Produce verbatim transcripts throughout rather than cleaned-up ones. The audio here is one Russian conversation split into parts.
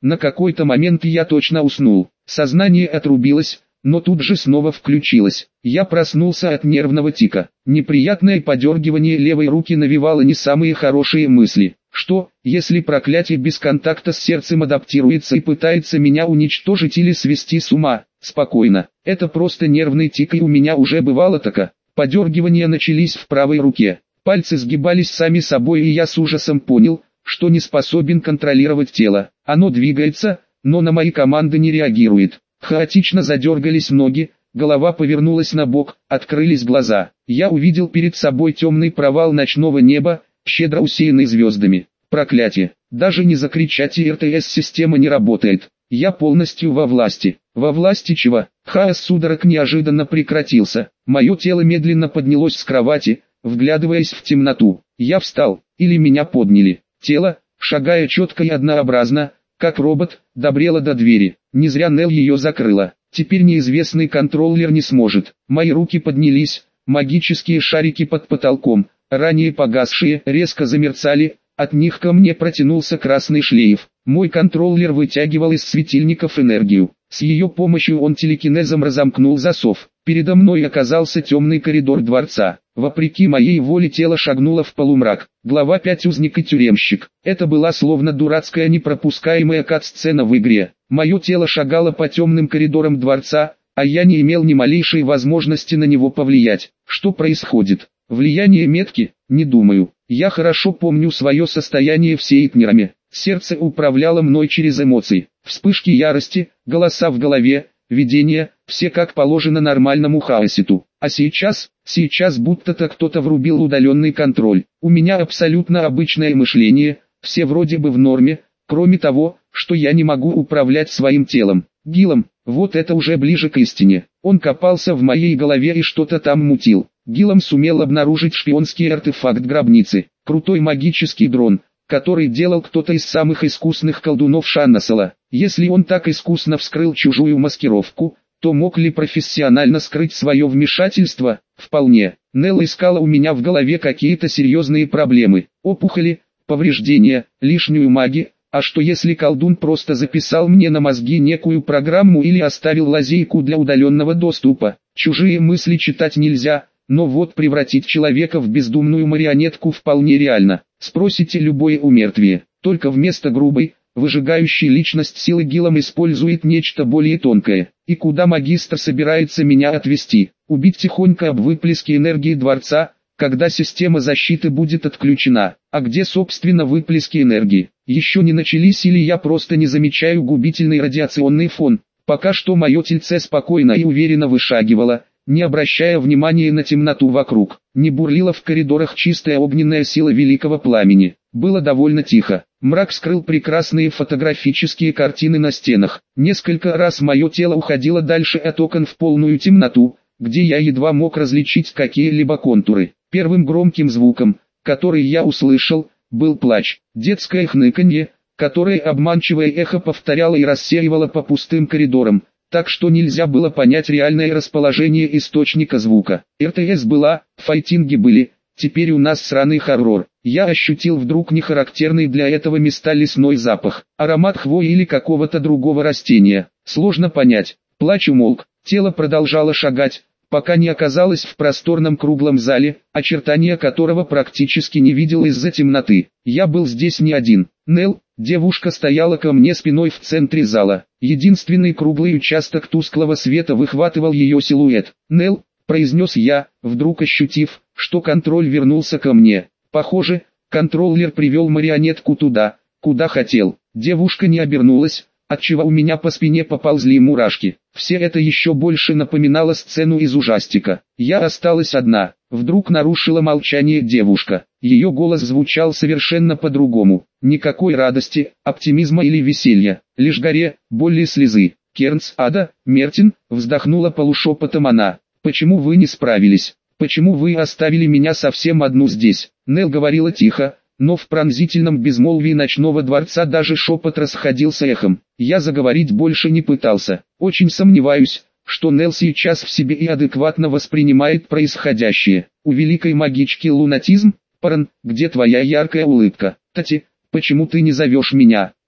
На какой-то момент я точно уснул. Сознание отрубилось, но тут же снова включилось. Я проснулся от нервного тика. Неприятное подергивание левой руки навевало не самые хорошие мысли. Что, если проклятие без контакта с сердцем адаптируется и пытается меня уничтожить или свести с ума? Спокойно, это просто нервный тик, и у меня уже бывало тако. Подергивания начались в правой руке. Пальцы сгибались сами собой, и я с ужасом понял, что не способен контролировать тело. Оно двигается, но на мои команды не реагирует. Хаотично задергались ноги, голова повернулась на бок, открылись глаза. Я увидел перед собой темный провал ночного неба, щедро усеянный звездами. Проклятие! Даже не закричать, и эр тэ эс-система не работает. Я полностью во власти. Во власти чего? Хаос судорог неожиданно прекратился. Мое тело медленно поднялось с кровати, вглядываясь в темноту. Я встал, или меня подняли. Тело, шагая четко и однообразно, как робот, добрело до двери. Не зря Нел ее закрыла. Теперь неизвестный контроллер не сможет. Мои руки поднялись, магические шарики под потолком, ранее погасшие, резко замерцали, от них ко мне протянулся красный шлейф. Мой контроллер вытягивал из светильников энергию. С ее помощью он телекинезом разомкнул засов. Передо мной оказался темный коридор дворца. Вопреки моей воле тело шагнуло в полумрак. Глава пять. Узник и тюремщик. Это была словно дурацкая непропускаемая кат-сцена в игре. Мое тело шагало по темным коридорам дворца, а я не имел ни малейшей возможности на него повлиять. Что происходит? Влияние метки? Не думаю. Я хорошо помню свое состояние в Сейтнераме. Сердце управляло мной через эмоции. Вспышки ярости, голоса в голове, видения, все как положено нормальному хаоситу. А сейчас, сейчас будто-то кто-то врубил удаленный контроль. У меня абсолютно обычное мышление, все вроде бы в норме, кроме того, что я не могу управлять своим телом. Гилом, вот это уже ближе к истине. Он копался в моей голове и что-то там мутил. Гилом сумел обнаружить шпионский артефакт гробницы, крутой магический дрон, который делал кто-то из самых искусных колдунов Шаннасала. Если он так искусно вскрыл чужую маскировку, то мог ли профессионально скрыть свое вмешательство? Вполне. Нелл искала у меня в голове какие-то серьезные проблемы, опухоли, повреждения, лишнюю магию. А что если колдун просто записал мне на мозги некую программу или оставил лазейку для удаленного доступа? Чужие мысли читать нельзя, но вот превратить человека в бездумную марионетку вполне реально. Спросите любое умертвие, только вместо грубой, выжигающей личность силы Гилом использует нечто более тонкое. И куда магистр собирается меня отвести? Убить тихонько об выплеске энергии дворца, когда система защиты будет отключена. А где собственно выплески энергии? Еще не начались, или я просто не замечаю губительный радиационный фон? Пока что мое тельце спокойно и уверенно вышагивало, не обращая внимания на темноту вокруг. Не бурлила в коридорах чистая огненная сила великого пламени. Было довольно тихо. Мрак скрыл прекрасные фотографические картины на стенах. Несколько раз мое тело уходило дальше от окон в полную темноту, где я едва мог различить какие-либо контуры. Первым громким звуком, который я услышал, был плач. Детское хныканье, которое обманчивое эхо повторяло и рассеивало по пустым коридорам, так что нельзя было понять реальное расположение источника звука. эр тэ эс была, файтинги были, теперь у нас сраный хоррор. Я ощутил вдруг нехарактерный для этого места лесной запах, аромат хвои или какого-то другого растения. Сложно понять. Плач умолк, тело продолжало шагать, пока не оказалось в просторном круглом зале, очертания которого практически не видел из-за темноты. Я был здесь не один. Нелл, девушка, стояла ко мне спиной в центре зала. Единственный круглый участок тусклого света выхватывал ее силуэт. «Нелл», — произнес я, вдруг ощутив, что контроль вернулся ко мне. Похоже, контроллер привел марионетку туда, куда хотел. Девушка не обернулась, отчего у меня по спине поползли мурашки. Все это еще больше напоминало сцену из ужастика. Я осталась одна. Вдруг нарушила молчание девушка. Ее голос звучал совершенно по-другому. Никакой радости, оптимизма или веселья. Лишь горе, боль и слезы. «Кернс, Ада, Мертин», вздохнула полушепотом она. «Почему вы не справились? Почему вы оставили меня совсем одну здесь?» Нелл говорила тихо, но в пронзительном безмолвии ночного дворца даже шепот расходился эхом. Я заговорить больше не пытался. Очень сомневаюсь, что Нелл сейчас в себе и адекватно воспринимает происходящее. У великой магички лунатизм? Парн, где твоя яркая улыбка? Тати, почему ты не зовешь меня?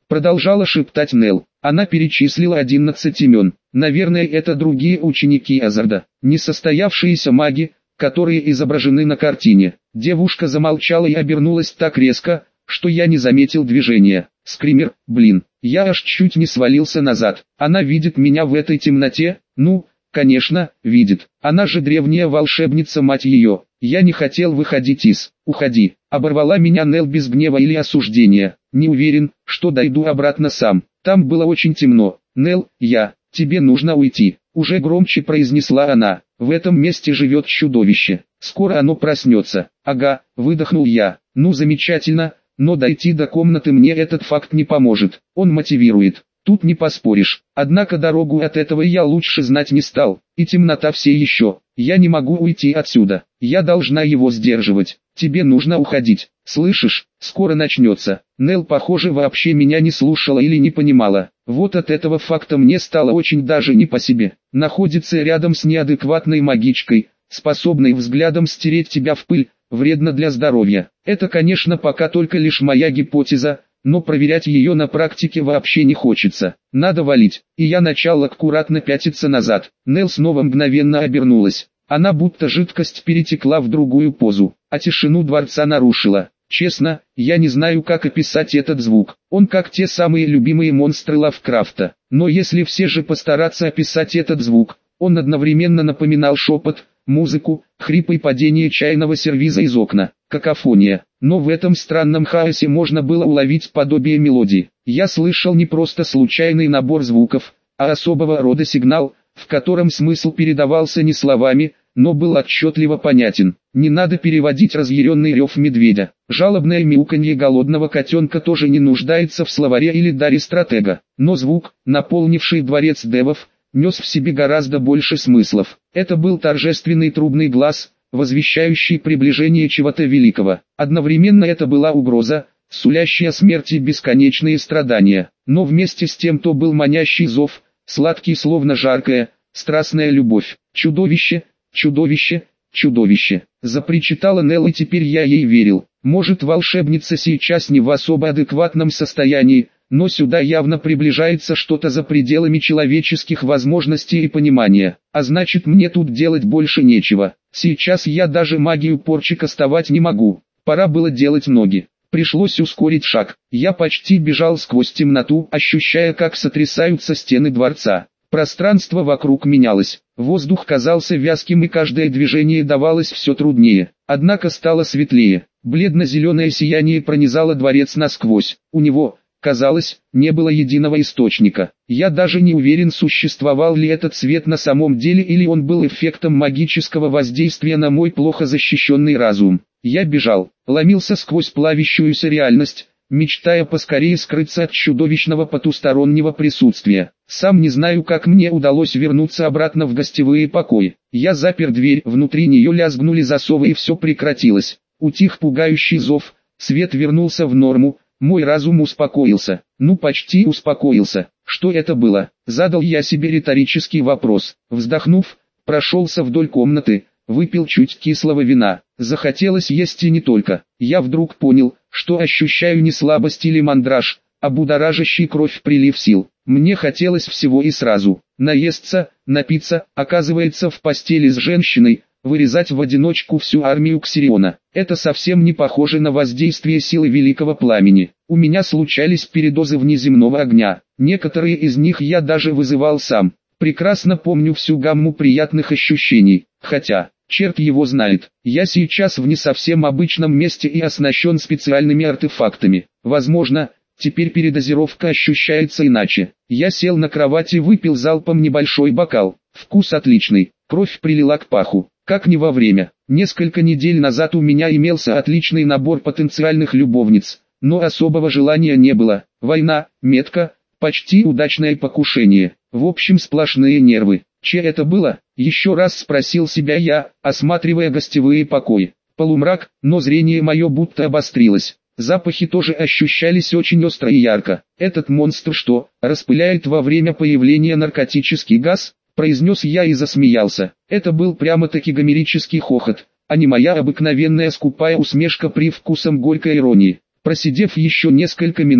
продолжала шептать Нелл. Она перечислила одиннадцать имен. Наверное, это другие ученики Азарда, несостоявшиеся маги, которые изображены на картине. Девушка замолчала и обернулась так резко, что я не заметил движения. Скример, блин, я аж чуть не свалился назад. Она видит меня в этой темноте? Ну, конечно, видит. Она же древняя волшебница, мать ее. Я не хотел выходить из... Уходи. Оборвала меня Нелл без гнева или осуждения. Не уверен, что дойду обратно сам. Там было очень темно. Нелл, я... Тебе нужно уйти. Уже громче произнесла она. В этом месте живет чудовище. Скоро оно проснется. Ага, выдохнул я. Ну замечательно, но дойти до комнаты мне этот факт не поможет. Он мотивирует. Тут не поспоришь. Однако дорогу от этого я лучше знать не стал. И темнота все еще. Я не могу уйти отсюда. Я должна его сдерживать. Тебе нужно уходить. Слышишь? Скоро начнется. Нелл, похоже, вообще меня не слушала или не понимала. Вот от этого факта мне стало очень даже не по себе. Находится рядом с неадекватной магичкой, способной взглядом стереть тебя в пыль, вредно для здоровья. Это, конечно, пока только лишь моя гипотеза, но проверять ее на практике вообще не хочется. Надо валить. И я начал аккуратно пятиться назад. Нелл снова мгновенно обернулась. Она будто жидкость перетекла в другую позу, а тишину дворца нарушила. Честно, я не знаю, как описать этот звук. Он как те самые любимые монстры Лавкрафта. Но если все же постараться описать этот звук, он одновременно напоминал шепот, музыку, хрипы и падение чайного сервиза из окна. Какофония. Но в этом странном хаосе можно было уловить подобие мелодии. Я слышал не просто случайный набор звуков, а особого рода сигнал, в котором смысл передавался не словами, но был отчетливо понятен. Не надо переводить разъяренный рев медведя. Жалобное мяуканье голодного котенка тоже не нуждается в словаре или даре стратега. Но звук, наполнивший дворец девов, нес в себе гораздо больше смыслов. Это был торжественный трубный глас, возвещающий приближение чего-то великого. Одновременно это была угроза, сулящая смерти и бесконечные страдания. Но вместе с тем то был манящий зов, сладкий словно жаркая, страстная любовь. Чудовище, чудовище, чудовище. Запричитала Нелл, и теперь я ей верил. Может, волшебница сейчас не в особо адекватном состоянии, но сюда явно приближается что-то за пределами человеческих возможностей и понимания. А значит, мне тут делать больше нечего. Сейчас я даже магию порчи кастовать не могу. Пора было делать ноги. Пришлось ускорить шаг. Я почти бежал сквозь темноту, ощущая, как сотрясаются стены дворца. Пространство вокруг менялось. Воздух казался вязким, и каждое движение давалось все труднее. Однако стало светлее. Бледно-зеленое сияние пронизало дворец насквозь. У него, казалось, не было единого источника. Я даже не уверен, существовал ли этот свет на самом деле, или он был эффектом магического воздействия на мой плохо защищенный разум. Я бежал, ломился сквозь плавящуюся реальность, мечтая поскорее скрыться от чудовищного потустороннего присутствия. Сам не знаю, как мне удалось вернуться обратно в гостевые покои. Я запер дверь, внутри нее лязгнули засовы, и все прекратилось. Утих пугающий зов, свет вернулся в норму, мой разум успокоился. Ну, почти успокоился. Что это было? Задал я себе риторический вопрос. Вздохнув, прошелся вдоль комнаты, выпил чуть кислого вина. Захотелось есть и не только. Я вдруг понял, что ощущаю не слабость или мандраж, а будоражащий кровь прилив сил. Мне хотелось всего и сразу. Наесться, напиться, оказывается, в постели с женщиной, вырезать в одиночку всю армию Ксириона. Это совсем не похоже на воздействие силы великого пламени. У меня случались передозы внеземного огня. Некоторые из них я даже вызывал сам. Прекрасно помню всю гамму приятных ощущений. Хотя, черт его знает, я сейчас в не совсем обычном месте и оснащен специальными артефактами. Возможно, теперь передозировка ощущается иначе. Я сел на кровати и выпил залпом небольшой бокал. Вкус отличный, кровь прилила к паху. Как не во время. Несколько недель назад у меня имелся отличный набор потенциальных любовниц, но особого желания не было. Война, метка, почти удачное покушение. В общем, сплошные нервы. Че это было? Еще раз спросил себя я, осматривая гостевые покои. Полумрак, но зрение мое будто обострилось. Запахи тоже ощущались очень остро и ярко. Этот монстр что, распыляет во время появления наркотический газ? Произнес я и засмеялся. Это был прямо-таки гомерический хохот, а не моя обыкновенная скупая усмешка привкусом горькой иронии. Просидев еще несколько минут,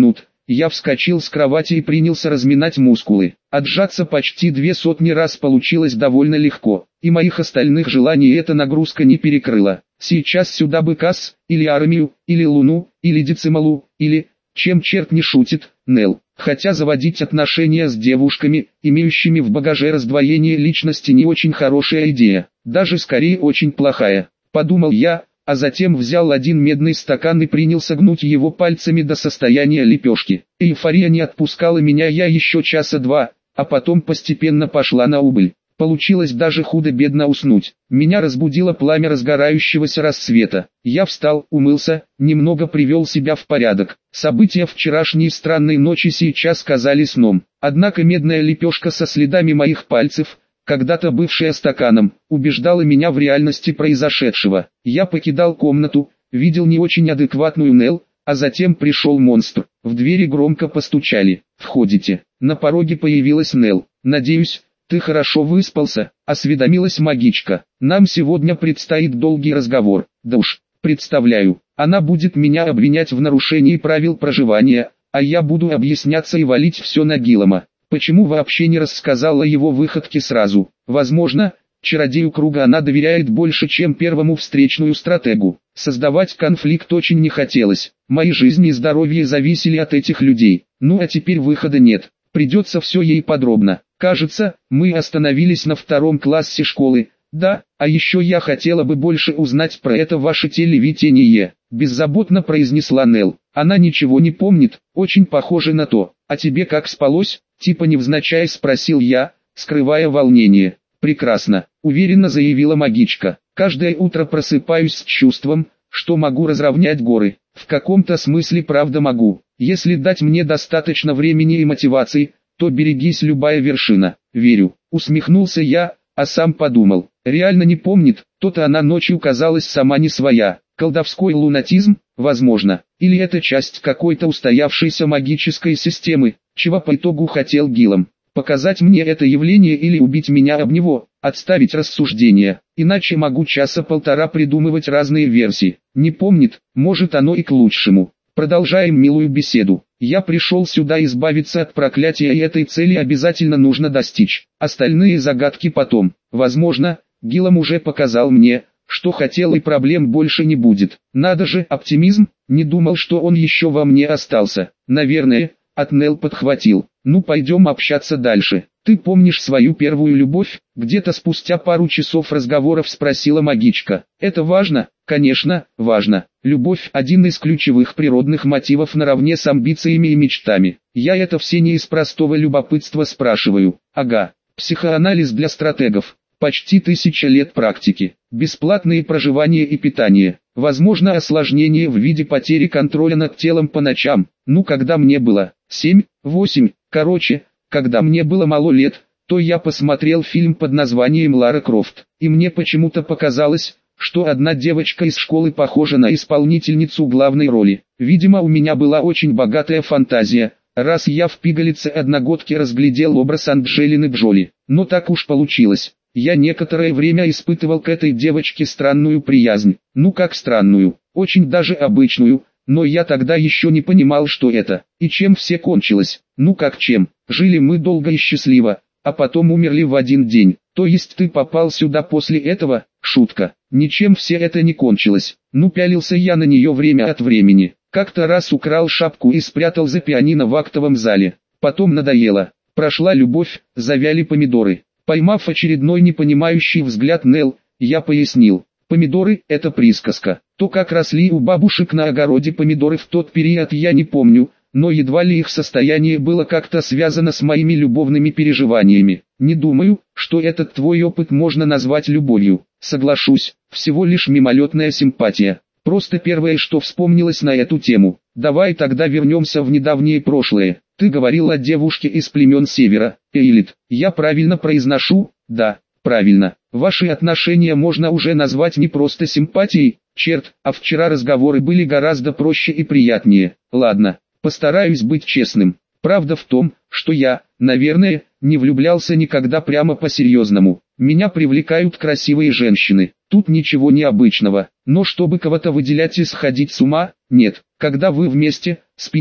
Я вскочил с кровати и принялся разминать мускулы. Отжаться почти две сотни раз получилось довольно легко, и моих остальных желаний эта нагрузка не перекрыла. Сейчас сюда бы Касс, или армию, или Луну, или Децималу, или, чем черт не шутит, Нел. Хотя заводить отношения с девушками, имеющими в багаже раздвоение личности, не очень хорошая идея, даже скорее очень плохая, подумал я, а затем взял один медный стакан и принялся гнуть его пальцами до состояния лепешки. Эйфория не отпускала меня я еще часа два, а потом постепенно пошла на убыль. Получилось даже худо-бедно уснуть. Меня разбудило пламя разгорающегося рассвета. Я встал, умылся, немного привел себя в порядок. События вчерашней странной ночи сейчас казались сном. Однако медная лепешка со следами моих пальцев, когда-то бывшая стаканом, убеждала меня в реальности произошедшего. Я покидал комнату, видел не очень адекватную Нел, а затем пришел монстр. В двери громко постучали. «Входите». На пороге появилась Нел. «Надеюсь, ты хорошо выспался», — осведомилась магичка. «Нам сегодня предстоит долгий разговор». «Да уж, представляю, она будет меня обвинять в нарушении правил проживания, а я буду объясняться и валить все на Гиллама. Почему вообще не рассказала его выходки сразу? Возможно, чародею круга она доверяет больше, чем первому встречную стратегу. Создавать конфликт очень не хотелось. Мои жизни и здоровье зависели от этих людей. Ну а теперь выхода нет. Придется все ей подробно. Кажется, мы остановились на втором классе школы. Да, а еще я хотела бы больше узнать про это ваше телевидение. Беззаботно произнесла Нел. Она ничего не помнит, очень похоже на то. А тебе как спалось? Типа невзначай спросил я, скрывая волнение. Прекрасно, уверенно заявила магичка. Каждое утро просыпаюсь с чувством, что могу разровнять горы. В каком-то смысле правда могу. Если дать мне достаточно времени и мотивации, то берегись любая вершина. Верю. Усмехнулся я, а сам подумал. Реально не помнит, то-то она ночью казалась сама не своя. Колдовской лунатизм, возможно, или это часть какой-то устоявшейся магической системы, чего по итогу хотел Гиллам. Показать мне это явление или убить меня об него, отставить рассуждения, иначе могу часа полтора придумывать разные версии. Не помнит, может оно и к лучшему. Продолжаем милую беседу. Я пришел сюда избавиться от проклятия, и этой цели обязательно нужно достичь. Остальные загадки потом. Возможно, Гиллам уже показал мне, что хотел, и проблем больше не будет. Надо же, оптимизм, не думал, что он еще во мне остался. Наверное, от Нел подхватил. Ну пойдем общаться дальше. Ты помнишь свою первую любовь? Где-то спустя пару часов разговоров спросила магичка. Это важно? Конечно, важно. Любовь – один из ключевых природных мотивов наравне с амбициями и мечтами. Я это все не из простого любопытства спрашиваю. Ага, психоанализ для стратегов. Почти тысяча лет практики, бесплатные проживание и питание, возможно осложнение в виде потери контроля над телом по ночам. Ну когда мне было семь, восемь, короче, когда мне было мало лет, то я посмотрел фильм под названием «Лара Крофт», и мне почему-то показалось, что одна девочка из школы похожа на исполнительницу главной роли. Видимо, у меня была очень богатая фантазия, раз я в пигалице одногодки разглядел образ Анджелины Джоли. Но так уж получилось. Я некоторое время испытывал к этой девочке странную приязнь. Ну как странную, очень даже обычную, но я тогда еще не понимал, что это, и чем все кончилось. Ну как чем, жили мы долго и счастливо, а потом умерли в один день. То есть ты попал сюда после этого? Шутка. Ничем все это не кончилось. Ну пялился я на нее время от времени. Как-то раз украл шапку и спрятал за пианино в актовом зале. Потом надоело. Прошла любовь, завяли помидоры. Поймав очередной непонимающий взгляд Нел, я пояснил. Помидоры – это присказка. То, как росли у бабушек на огороде помидоры в тот период, я не помню, но едва ли их состояние было как-то связано с моими любовными переживаниями. Не думаю, что этот твой опыт можно назвать любовью. Соглашусь, всего лишь мимолетная симпатия. Просто первое, что вспомнилось на эту тему. Давай тогда вернемся в недавнее прошлое. Ты говорил о девушке из племен Севера, Эйлит. Я правильно произношу? Да, правильно. Ваши отношения можно уже назвать не просто симпатией, черт, а вчера разговоры были гораздо проще и приятнее. Ладно, постараюсь быть честным. Правда в том, что я, наверное, не влюблялся никогда прямо по-серьезному. Меня привлекают красивые женщины. Тут ничего необычного. Но чтобы кого-то выделять и сходить с ума, нет. Когда вы вместе, спите,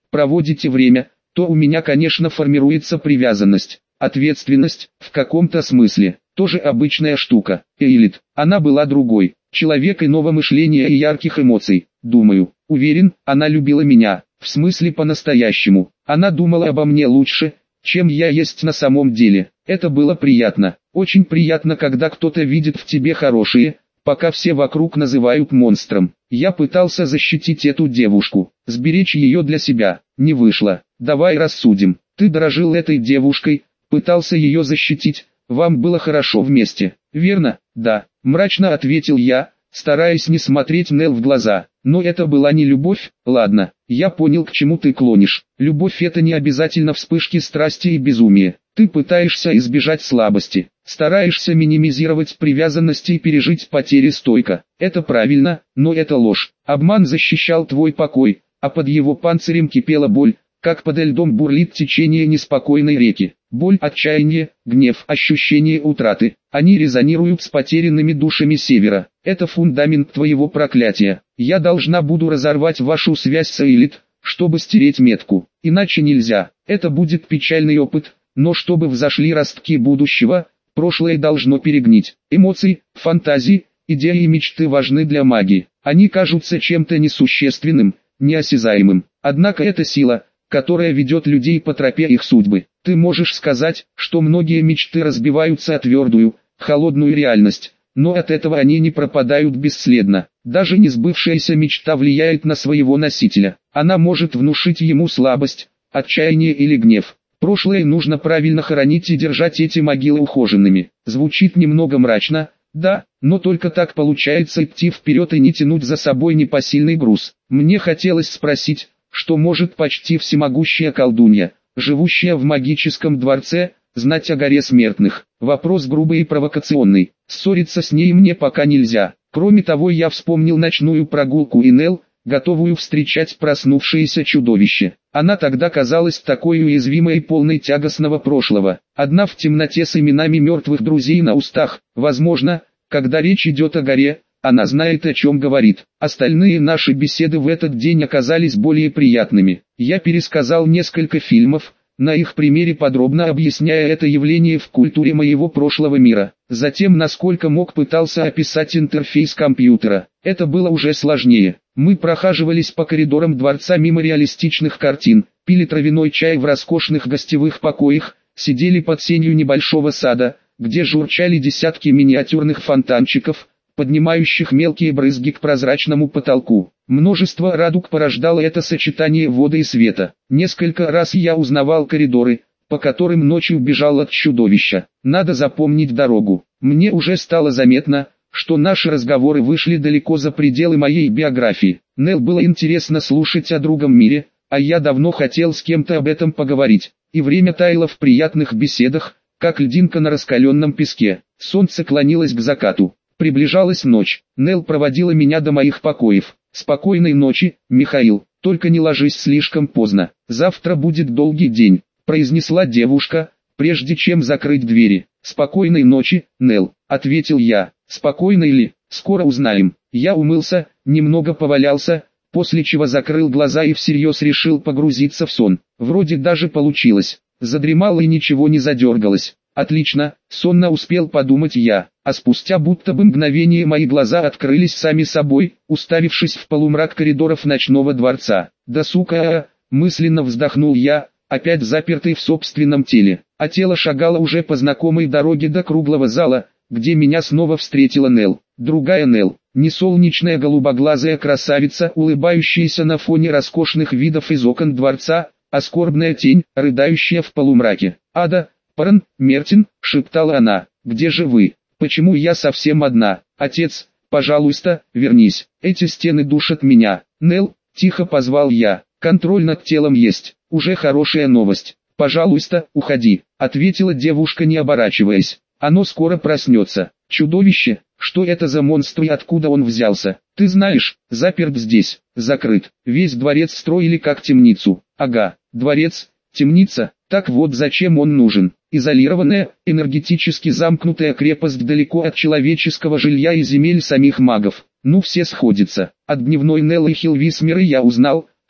проводите время, то у меня, конечно, формируется привязанность. Ответственность, в каком-то смысле, тоже обычная штука. Эйлит, она была другой. Человек иного мышления и ярких эмоций. Думаю, уверен, она любила меня. В смысле по-настоящему. Она думала обо мне лучше, чем я есть на самом деле. Это было приятно. Очень приятно, когда кто-то видит в тебе хорошее, пока все вокруг называют монстром. Я пытался защитить эту девушку, сберечь ее для себя. Не вышло. Давай рассудим. Ты дорожил этой девушкой, пытался ее защитить, вам было хорошо вместе, верно? Да, мрачно ответил я, стараясь не смотреть Нел в глаза. Но это была не любовь. Ладно, я понял, к чему ты клонишь. Любовь — это не обязательно вспышки страсти и безумия. Ты пытаешься избежать слабости, стараешься минимизировать привязанности и пережить потери стойко. Это правильно, но это ложь. Обман защищал твой покой, а под его панцирем кипела боль, как подо льдом бурлит течение неспокойной реки. Боль, отчаяние, гнев, ощущение утраты. Они резонируют с потерянными душами Севера. Это фундамент твоего проклятия. Я должна буду разорвать вашу связь с Эйлит, чтобы стереть метку. Иначе нельзя. Это будет печальный опыт, но чтобы взошли ростки будущего, прошлое должно перегнить. Эмоции, фантазии, идеи и мечты важны для магии. Они кажутся чем-то несущественным, неосязаемым. Однако это сила, которая ведет людей по тропе их судьбы. Ты можешь сказать, что многие мечты разбиваются о твердую, холодную реальность, но от этого они не пропадают бесследно. Даже несбывшаяся мечта влияет на своего носителя. Она может внушить ему слабость, отчаяние или гнев. Прошлое нужно правильно хоронить и держать эти могилы ухоженными. Звучит немного мрачно, да, но только так получается идти вперед и не тянуть за собой непосильный груз. Мне хотелось спросить, что может почти всемогущая колдунья, живущая в магическом дворце, знать о горе смертных. Вопрос грубый и провокационный. Ссориться с ней мне пока нельзя. Кроме того, я вспомнил ночную прогулку и Нел, готовую встречать проснувшееся чудовище. Она тогда казалась такой уязвимой и полной тягостного прошлого. Одна в темноте с именами мертвых друзей на устах. Возможно, когда речь идет о горе, она знает, о чем говорит. Остальные наши беседы в этот день оказались более приятными. Я пересказал несколько фильмов, на их примере подробно объясняя это явление в культуре моего прошлого мира. Затем, насколько мог, пытался описать интерфейс компьютера. Это было уже сложнее. Мы прохаживались по коридорам дворца мимо реалистичных картин, пили травяной чай в роскошных гостевых покоях, сидели под сенью небольшого сада, где журчали десятки миниатюрных фонтанчиков, поднимающих мелкие брызги к прозрачному потолку. Множество радуг порождало это сочетание воды и света. Несколько раз я узнавал коридоры, по которым ночью бежал от чудовища. Надо запомнить дорогу. Мне уже стало заметно, что наши разговоры вышли далеко за пределы моей биографии. Нел было интересно слушать о другом мире, а я давно хотел с кем-то об этом поговорить. И время таяло в приятных беседах, как льдинка на раскаленном песке. Солнце клонилось к закату. Приближалась ночь. Нел проводила меня до моих покоев. «Спокойной ночи, Михаил, только не ложись слишком поздно. Завтра будет долгий день», — произнесла девушка, прежде чем закрыть двери. «Спокойной ночи, Нел», — ответил я. «Спокойной ли? Скоро узнаем». Я умылся, немного повалялся, после чего закрыл глаза и всерьез решил погрузиться в сон. Вроде даже получилось. Задремал и ничего не задергалось. Отлично, сонно успел подумать я, а спустя будто бы мгновение мои глаза открылись сами собой, уставившись в полумрак коридоров ночного дворца. «Да сука!» — мысленно вздохнул я, опять запертый в собственном теле, а тело шагало уже по знакомой дороге до круглого зала, где меня снова встретила Нел. Другая Нел, не солнечная голубоглазая красавица, улыбающаяся на фоне роскошных видов из окон дворца, а скорбная тень, рыдающая в полумраке. «Ада, Парн, Мертин», — шептала она, — «где же вы? Почему я совсем одна? Отец, пожалуйста, вернись, эти стены душат меня». «Нел», — тихо позвал я, — «контроль над телом есть, уже хорошая новость. Пожалуйста, уходи», — ответила девушка, не оборачиваясь. «Оно скоро проснется». «Чудовище? Что это за монстр и откуда он взялся?» «Ты знаешь, заперт здесь, закрыт. Весь дворец строили как темницу». «Ага, дворец, темница, так вот зачем он нужен. Изолированная, энергетически замкнутая крепость далеко от человеческого жилья и земель самих магов. Ну все сходится. От дневной Неллы Хилвисмера я узнал,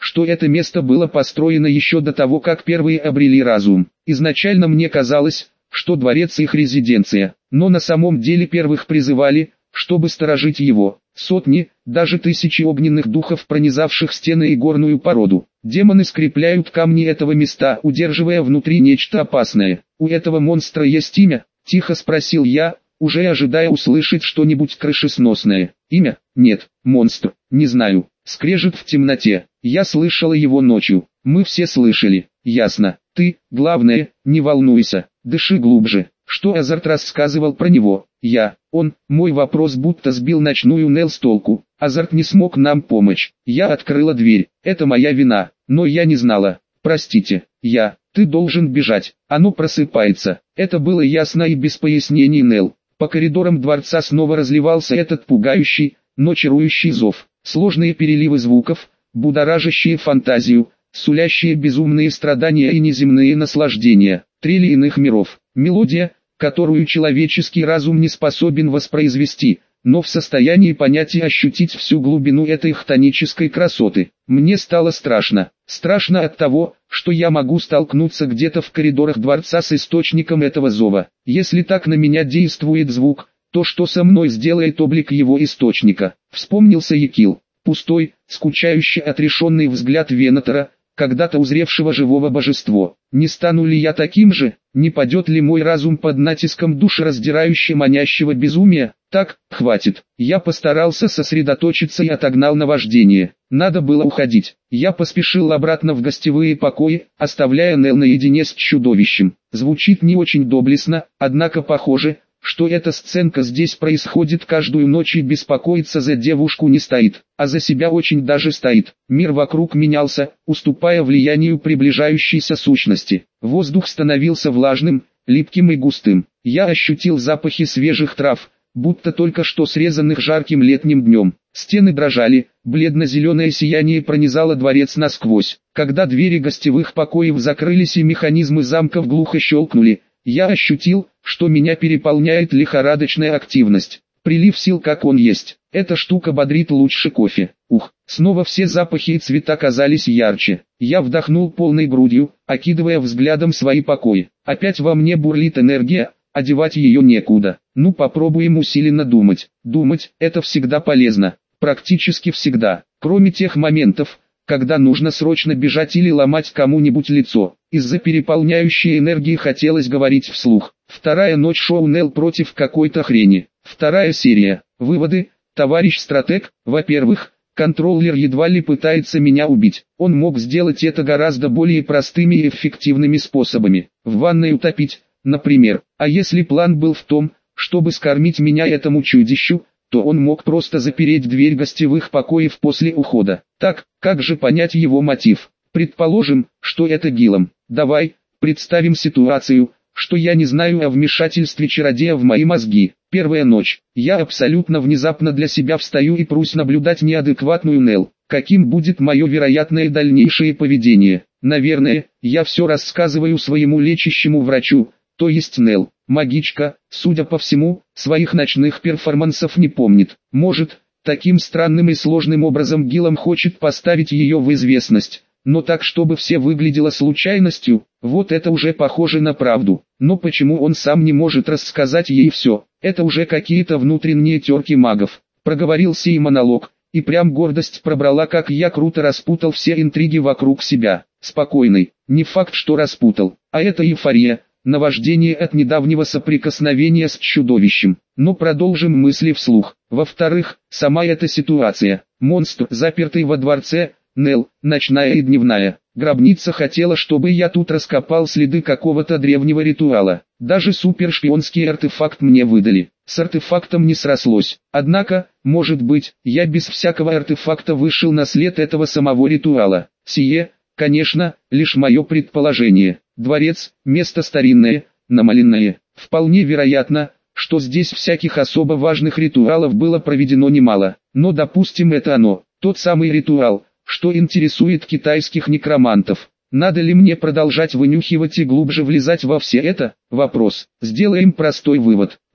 что это место было построено еще до того, как первые обрели разум. Изначально мне казалось, что дворец их резиденция, но на самом деле первых призывали, чтобы сторожить его. Сотни, даже тысячи огненных духов, пронизавших стены и горную породу. Демоны скрепляют камни этого места, удерживая внутри нечто опасное. «У этого монстра есть имя?» – тихо спросил я, уже ожидая услышать что-нибудь крышесносное. «Имя? Нет, монстр, не знаю». Скрежет в темноте. Я слышала его ночью. Мы все слышали. Ясно. Ты, главное, не волнуйся, дыши глубже. Что Азарт рассказывал про него? Я, он, мой вопрос будто сбил ночную Нел с толку. Азарт не смог нам помочь. Я открыла дверь. Это моя вина, но я не знала. Простите. Я, ты должен бежать. Оно просыпается. Это было ясно и без пояснений Нел. По коридорам дворца снова разливался этот пугающий, но чарующий зов. Сложные переливы звуков, будоражащие фантазию, сулящие безумные страдания и неземные наслаждения, трели иных миров, мелодия, которую человеческий разум не способен воспроизвести, но в состоянии понять и ощутить всю глубину этой хтонической красоты. Мне стало страшно, страшно от того, что я могу столкнуться где-то в коридорах дворца с источником этого зова. Если так на меня действует звук, то что со мной сделает облик его источника? Вспомнился Екил, пустой, скучающий отрешенный взгляд Венатора, когда-то узревшего живого божество. Не стану ли я таким же? Не падет ли мой разум под натиском душераздирающего манящего безумия? Так, хватит. Я постарался сосредоточиться и отогнал наваждение. Надо было уходить. Я поспешил обратно в гостевые покои, оставляя Нел наедине с чудовищем. Звучит не очень доблестно, однако похоже, что эта сценка здесь происходит каждую ночь, и беспокоиться за девушку не стоит, а за себя очень даже стоит. Мир вокруг менялся, уступая влиянию приближающейся сущности. Воздух становился влажным, липким и густым. Я ощутил запахи свежих трав, будто только что срезанных жарким летним днем. Стены дрожали, бледно-зеленое сияние пронизало дворец насквозь. Когда двери гостевых покоев закрылись и механизмы замков глухо щелкнули, я ощутил, что меня переполняет лихорадочная активность. Прилив сил как он есть. Эта штука бодрит лучше кофе. Ух, снова все запахи и цвета казались ярче. Я вдохнул полной грудью, окидывая взглядом свои покои. Опять во мне бурлит энергия, одевать ее некуда. Ну попробуем усиленно думать. Думать – это всегда полезно. Практически всегда. Кроме тех моментов, когда нужно срочно бежать или ломать кому-нибудь лицо. Из-за переполняющей энергии хотелось говорить вслух. Вторая ночь шоу Нел против какой-то хрени. Вторая серия. Выводы. Товарищ стратег, во-первых, контроллер едва ли пытается меня убить. Он мог сделать это гораздо более простыми и эффективными способами. В ванной утопить, например. А если план был в том, чтобы скормить меня этому чудищу, то он мог просто запереть дверь гостевых покоев после ухода. Так, как же понять его мотив? Предположим, что это Гилом. Давай, представим ситуацию, что я не знаю о вмешательстве чародея в мои мозги. Первая ночь. Я абсолютно внезапно для себя встаю и прусь наблюдать неадекватную Нел. Каким будет мое вероятное дальнейшее поведение? Наверное, я все рассказываю своему лечащему врачу, то есть Нел. Магичка, судя по всему, своих ночных перформансов не помнит. Может, таким странным и сложным образом Гилом хочет поставить ее в известность, но так, чтобы все выглядело случайностью. Вот это уже похоже на правду. Но почему он сам не может рассказать ей все? Это уже какие-то внутренние терки магов. Проговорился и монолог, и прям гордость пробрала, как я круто распутал все интриги вокруг себя. Спокойный, не факт, что распутал, а это эйфория. Наваждение от недавнего соприкосновения с чудовищем. Но продолжим мысли вслух. Во-вторых, сама эта ситуация. Монстр, запертый во дворце, Нел, ночная и дневная. Гробница хотела, чтобы я тут раскопал следы какого-то древнего ритуала. Даже супершпионский артефакт мне выдали. С артефактом не срослось. Однако, может быть, я без всякого артефакта вышел на след этого самого ритуала. Сие, конечно, лишь мое предположение. Дворец – место старинное, намаленное. Вполне вероятно, что здесь всяких особо важных ритуалов было проведено немало. Но допустим, это оно, тот самый ритуал, что интересует китайских некромантов. Надо ли мне продолжать вынюхивать и глубже влезать во все это? Вопрос. Сделаем простой вывод.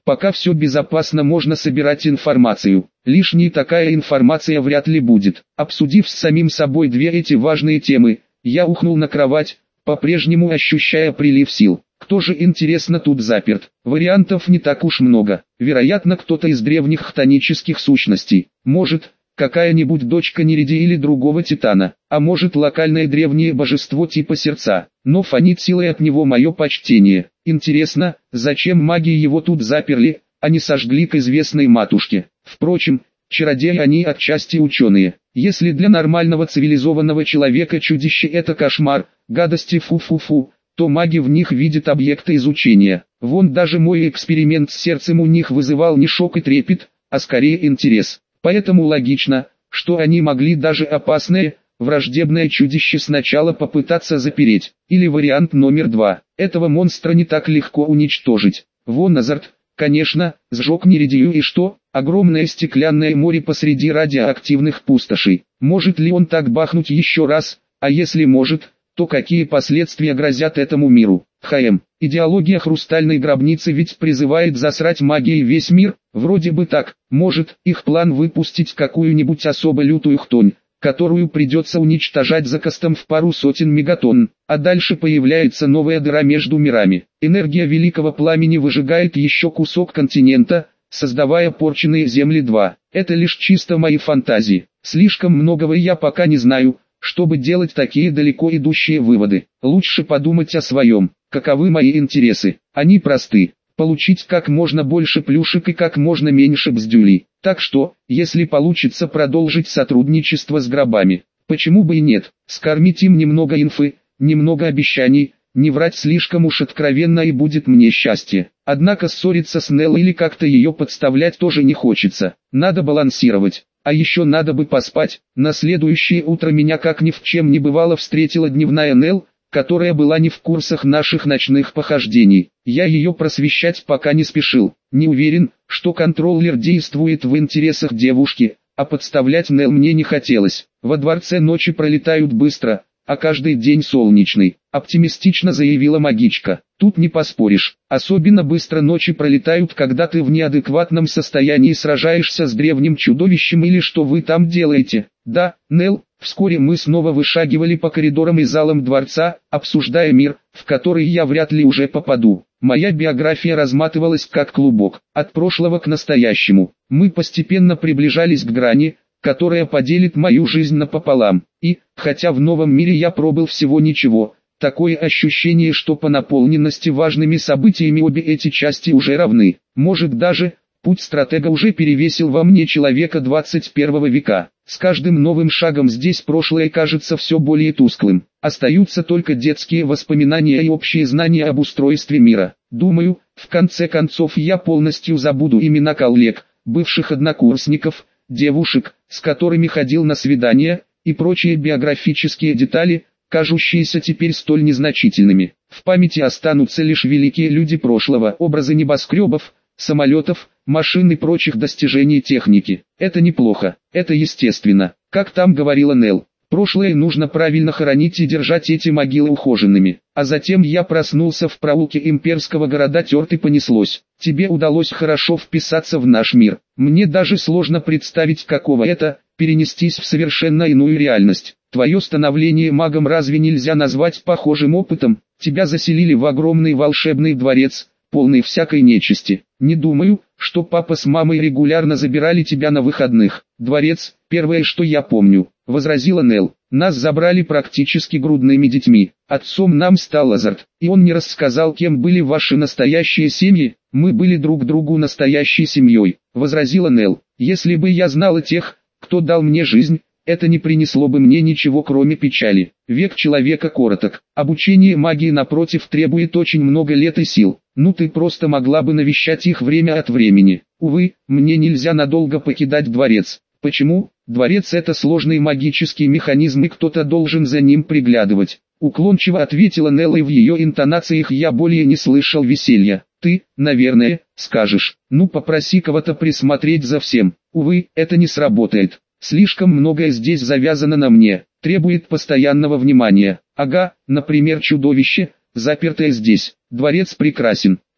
Пока все безопасно, можно собирать информацию. Лишней такая информация вряд ли будет. Обсудив с самим собой две эти важные темы, я ухнул на кровать, по-прежнему ощущая прилив сил. Кто же, интересно, тут заперт? Вариантов не так уж много. Вероятно, кто-то из древних хтонических сущностей. Может, какая-нибудь дочка Нереди или другого титана. А может, локальное древнее божество типа Сердца. Но фонит силой от него мое почтение. Интересно, зачем маги его тут заперли, а не сожгли к известной матушке? Впрочем, чародеи они отчасти ученые. Если для нормального цивилизованного человека чудище это кошмар, гадости фу-фу-фу, то маги в них видят объекты изучения. Вон даже мой эксперимент с сердцем у них вызывал не шок и трепет, а скорее интерес. Поэтому логично, что они могли даже опасное, враждебное чудище сначала попытаться запереть. Или вариант номер два. Этого монстра не так легко уничтожить. Вон Азарт, конечно, сжег Неридию, и что? Огромное стеклянное море посреди радиоактивных пустошей. Может ли он так бахнуть еще раз? А если может, то какие последствия грозят этому миру? ХМ. Идеология хрустальной гробницы ведь призывает засрать магией весь мир. Вроде бы так. Может, их план выпустить какую-нибудь особо лютую хтонь, которую придется уничтожать за костом в пару сотен мегатонн, а дальше появляется новая дыра между мирами. Энергия великого пламени выжигает еще кусок континента, создавая порченные земли два. Это лишь чисто мои фантазии. Слишком многого я пока не знаю, чтобы делать такие далеко идущие выводы. Лучше подумать о своем. Каковы мои интересы? Они просты. Получить как можно больше плюшек и как можно меньше бздюлей. Так что, если получится продолжить сотрудничество с гробами, почему бы и нет? Скормить им немного инфы, немного обещаний, не врать слишком уж откровенно, и будет мне счастье. Однако ссориться с Нелл или как-то ее подставлять тоже не хочется. Надо балансировать. А еще надо бы поспать. На следующее утро меня как ни в чем не бывало встретила дневная Нелл, которая была не в курсах наших ночных похождений. Я ее просвещать пока не спешил. Не уверен, что контроллер действует в интересах девушки, а подставлять Нелл мне не хотелось. Во дворце ночи пролетают быстро, а каждый день солнечный, оптимистично заявила магичка. Тут не поспоришь. Особенно быстро ночи пролетают, когда ты в неадекватном состоянии сражаешься с древним чудовищем или что вы там делаете. Да, Нелл. Вскоре мы снова вышагивали по коридорам и залам дворца, обсуждая мир, в который я вряд ли уже попаду. Моя биография разматывалась как клубок, от прошлого к настоящему. Мы постепенно приближались к грани, которая поделит мою жизнь напополам. И, хотя в новом мире я пробыл всего ничего, такое ощущение, что по наполненности важными событиями обе эти части уже равны. Может даже, путь стратега уже перевесил во мне человека двадцать первого века. С каждым новым шагом здесь прошлое кажется все более тусклым. Остаются только детские воспоминания и общие знания об устройстве мира. Думаю, в конце концов я полностью забуду имена коллег, бывших однокурсников, девушек, с которыми ходил на свидания, и прочие биографические детали, кажущиеся теперь столь незначительными. В памяти останутся лишь великие люди прошлого, образы небоскребов, самолетов, машин и прочих достижений техники. Это неплохо, это естественно. Как там говорила Нелл, прошлое нужно правильно хоронить и держать эти могилы ухоженными. А затем я проснулся в проулке имперского города Терт, и понеслось. Тебе удалось хорошо вписаться в наш мир. Мне даже сложно представить, каково это, перенестись в совершенно иную реальность. Твое становление магом разве нельзя назвать похожим опытом? Тебя заселили в огромный волшебный дворец, полный всякой нечисти. Не думаю, что папа с мамой регулярно забирали тебя на выходных. Дворец, первое, что я помню, возразила Нелл. Нас забрали практически грудными детьми. Отцом нам стал Азарт, и он не рассказал, кем были ваши настоящие семьи. Мы были друг другу настоящей семьей, возразила Нелл. Если бы я знала тех, кто дал мне жизнь, это не принесло бы мне ничего, кроме печали. Век человека короток. Обучение магии, напротив, требует очень много лет и сил. Ну ты просто могла бы навещать их время от времени. Увы, мне нельзя надолго покидать дворец. Почему? Дворец — это сложный магический механизм, и кто-то должен за ним приглядывать. Уклончиво ответила Нелл, и в ее интонациях я более не слышал веселья. Ты, наверное, скажешь, ну попроси кого-то присмотреть за всем. Увы, это не сработает. Слишком многое здесь завязано на мне, требует постоянного внимания. Ага, например, чудовище, запертое здесь. Дворец прекрасен,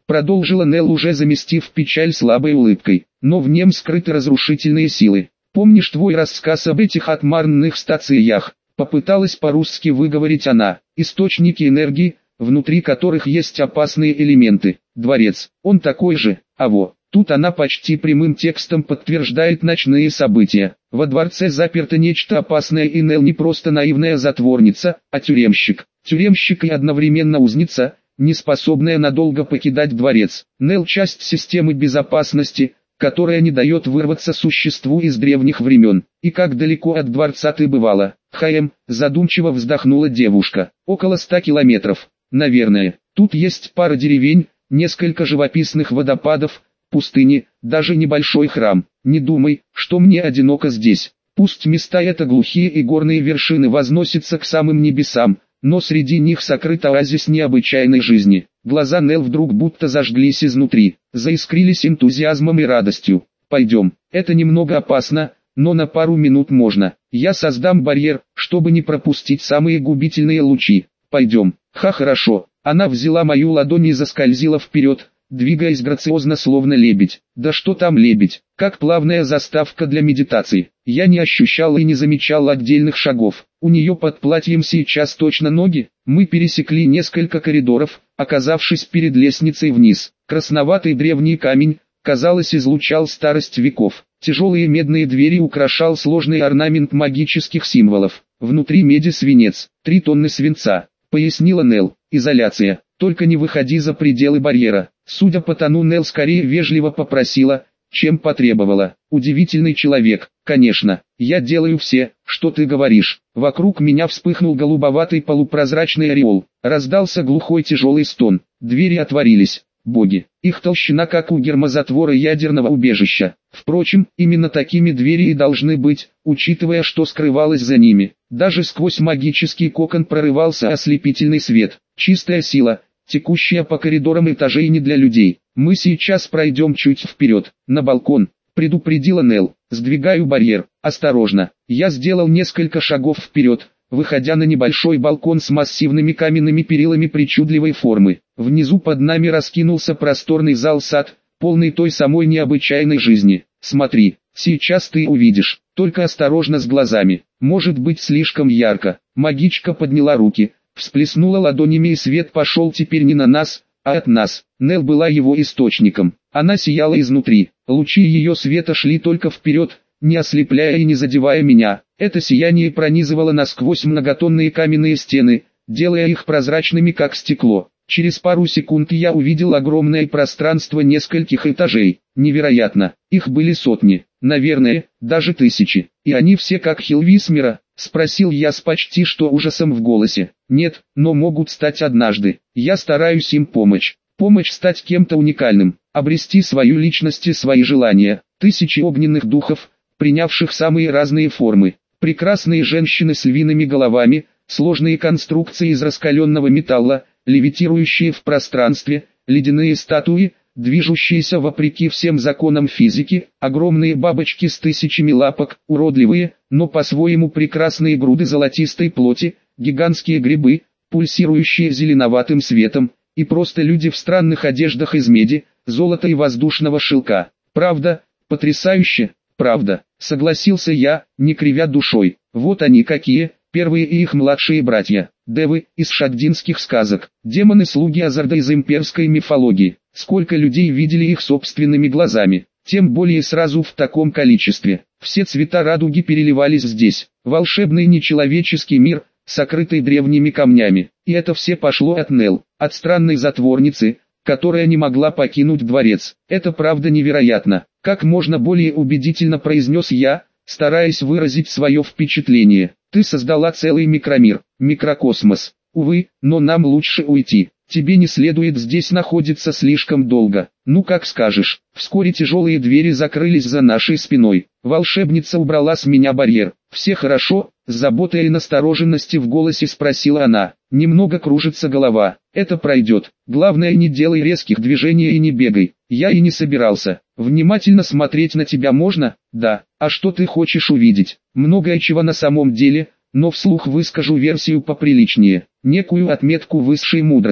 продолжила Нелл, уже заместив печаль слабой улыбкой, но в нем скрыты разрушительные силы. Помнишь твой рассказ об этих атмарных стациях? Попыталась по-русски выговорить она. Источники энергии, внутри которых есть опасные элементы. Дворец, он такой же, а во. Тут она почти прямым текстом подтверждает ночные события. Во дворце заперто нечто опасное, и Нелл не просто наивная затворница, а тюремщик. Тюремщик и одновременно узница, не способная надолго покидать дворец. Нелл — часть системы безопасности, которая не дает вырваться существу из древних времен. И как далеко от дворца ты бывала? Хаем, задумчиво вздохнула девушка. Около ста километров, наверное. Тут есть пара деревень, несколько живописных водопадов, пустыни, даже небольшой храм. Не думай, что мне одиноко здесь. Пусть места это глухие и горные вершины возносятся к самым небесам, но среди них сокрыт оазис необычайной жизни. Глаза Нелл вдруг будто зажглись изнутри, заискрились энтузиазмом и радостью. Пойдем, это немного опасно, но на пару минут можно. Я создам барьер, чтобы не пропустить самые губительные лучи. Пойдем. Ха, хорошо. Она взяла мою ладонь и заскользила вперед, двигаясь грациозно, словно лебедь. Да что там лебедь, как плавная заставка для медитации. Я не ощущал и не замечал отдельных шагов. У нее под платьем сейчас точно ноги. Мы пересекли несколько коридоров, оказавшись перед лестницей вниз. Красноватый древний камень, казалось, излучал старость веков. Тяжелые медные двери украшал сложный орнамент магических символов. Внутри меди свинец, три тонны свинца, пояснила Нелл. Изоляция, только не выходи за пределы барьера. Судя по тону, Нелл скорее вежливо попросила, чем потребовала. Удивительный человек, конечно. Я делаю все, что ты говоришь. Вокруг меня вспыхнул голубоватый полупрозрачный ореол. Раздался глухой тяжелый стон. Двери отворились. Боги, их толщина как у гермозатвора ядерного убежища. Впрочем, именно такими двери и должны быть, учитывая, что скрывалось за ними. Даже сквозь магический кокон прорывался ослепительный свет. Чистая сила, текущая по коридорам этажей не для людей. Мы сейчас пройдем чуть вперед, на балкон, предупредила Нелл. Сдвигаю барьер, осторожно. Я сделал несколько шагов вперед, выходя на небольшой балкон с массивными каменными перилами причудливой формы. Внизу под нами раскинулся просторный зал-сад, полный той самой необычайной жизни. Смотри, сейчас ты увидишь, только осторожно с глазами, может быть слишком ярко. Магичка подняла руки, всплеснула ладонями, и свет пошел теперь не на нас, а от нас. Нелл была его источником, она сияла изнутри, лучи ее света шли только вперед, не ослепляя и не задевая меня. Это сияние пронизывало насквозь многотонные каменные стены, делая их прозрачными как стекло. Через пару секунд я увидел огромное пространство нескольких этажей. Невероятно, их были сотни, наверное, даже тысячи. И они все как Хилвисмера? Спросил я с почти что ужасом в голосе. Нет, но могут стать однажды. Я стараюсь им помочь. Помочь стать кем-то уникальным, обрести свою личность и свои желания. Тысячи огненных духов, принявших самые разные формы. Прекрасные женщины с львиными головами, сложные конструкции из раскаленного металла, левитирующие в пространстве, ледяные статуи, движущиеся вопреки всем законам физики, огромные бабочки с тысячами лапок, уродливые, но по-своему прекрасные груды золотистой плоти, гигантские грибы, пульсирующие зеленоватым светом, и просто люди в странных одеждах из меди, золота и воздушного шелка. Правда, потрясающе, правда, согласился я, не кривя душой. Вот они какие, первые и их младшие братья, девы, из шаддинских сказок, демоны-слуги Азарда из имперской мифологии. Сколько людей видели их собственными глазами, тем более сразу в таком количестве. Все цвета радуги переливались здесь. Волшебный нечеловеческий мир, сокрытый древними камнями. И это все пошло от Нелл, от странной затворницы, которая не могла покинуть дворец. Это правда невероятно. Как можно более убедительно произнес я, стараясь выразить свое впечатление. Ты создала целый микромир, микрокосмос. Увы, но нам лучше уйти. Тебе не следует здесь находиться слишком долго. Ну как скажешь. Вскоре тяжелые двери закрылись за нашей спиной. Волшебница убрала с меня барьер. Все хорошо? С заботой и настороженностью в голосе спросила она. Немного кружится голова. Это пройдет. Главное, не делай резких движений и не бегай. Я и не собирался. Внимательно смотреть на тебя можно? Да. А что ты хочешь увидеть? Многое чего на самом деле, но вслух выскажу версию поприличнее. Некую отметку высшей мудрости.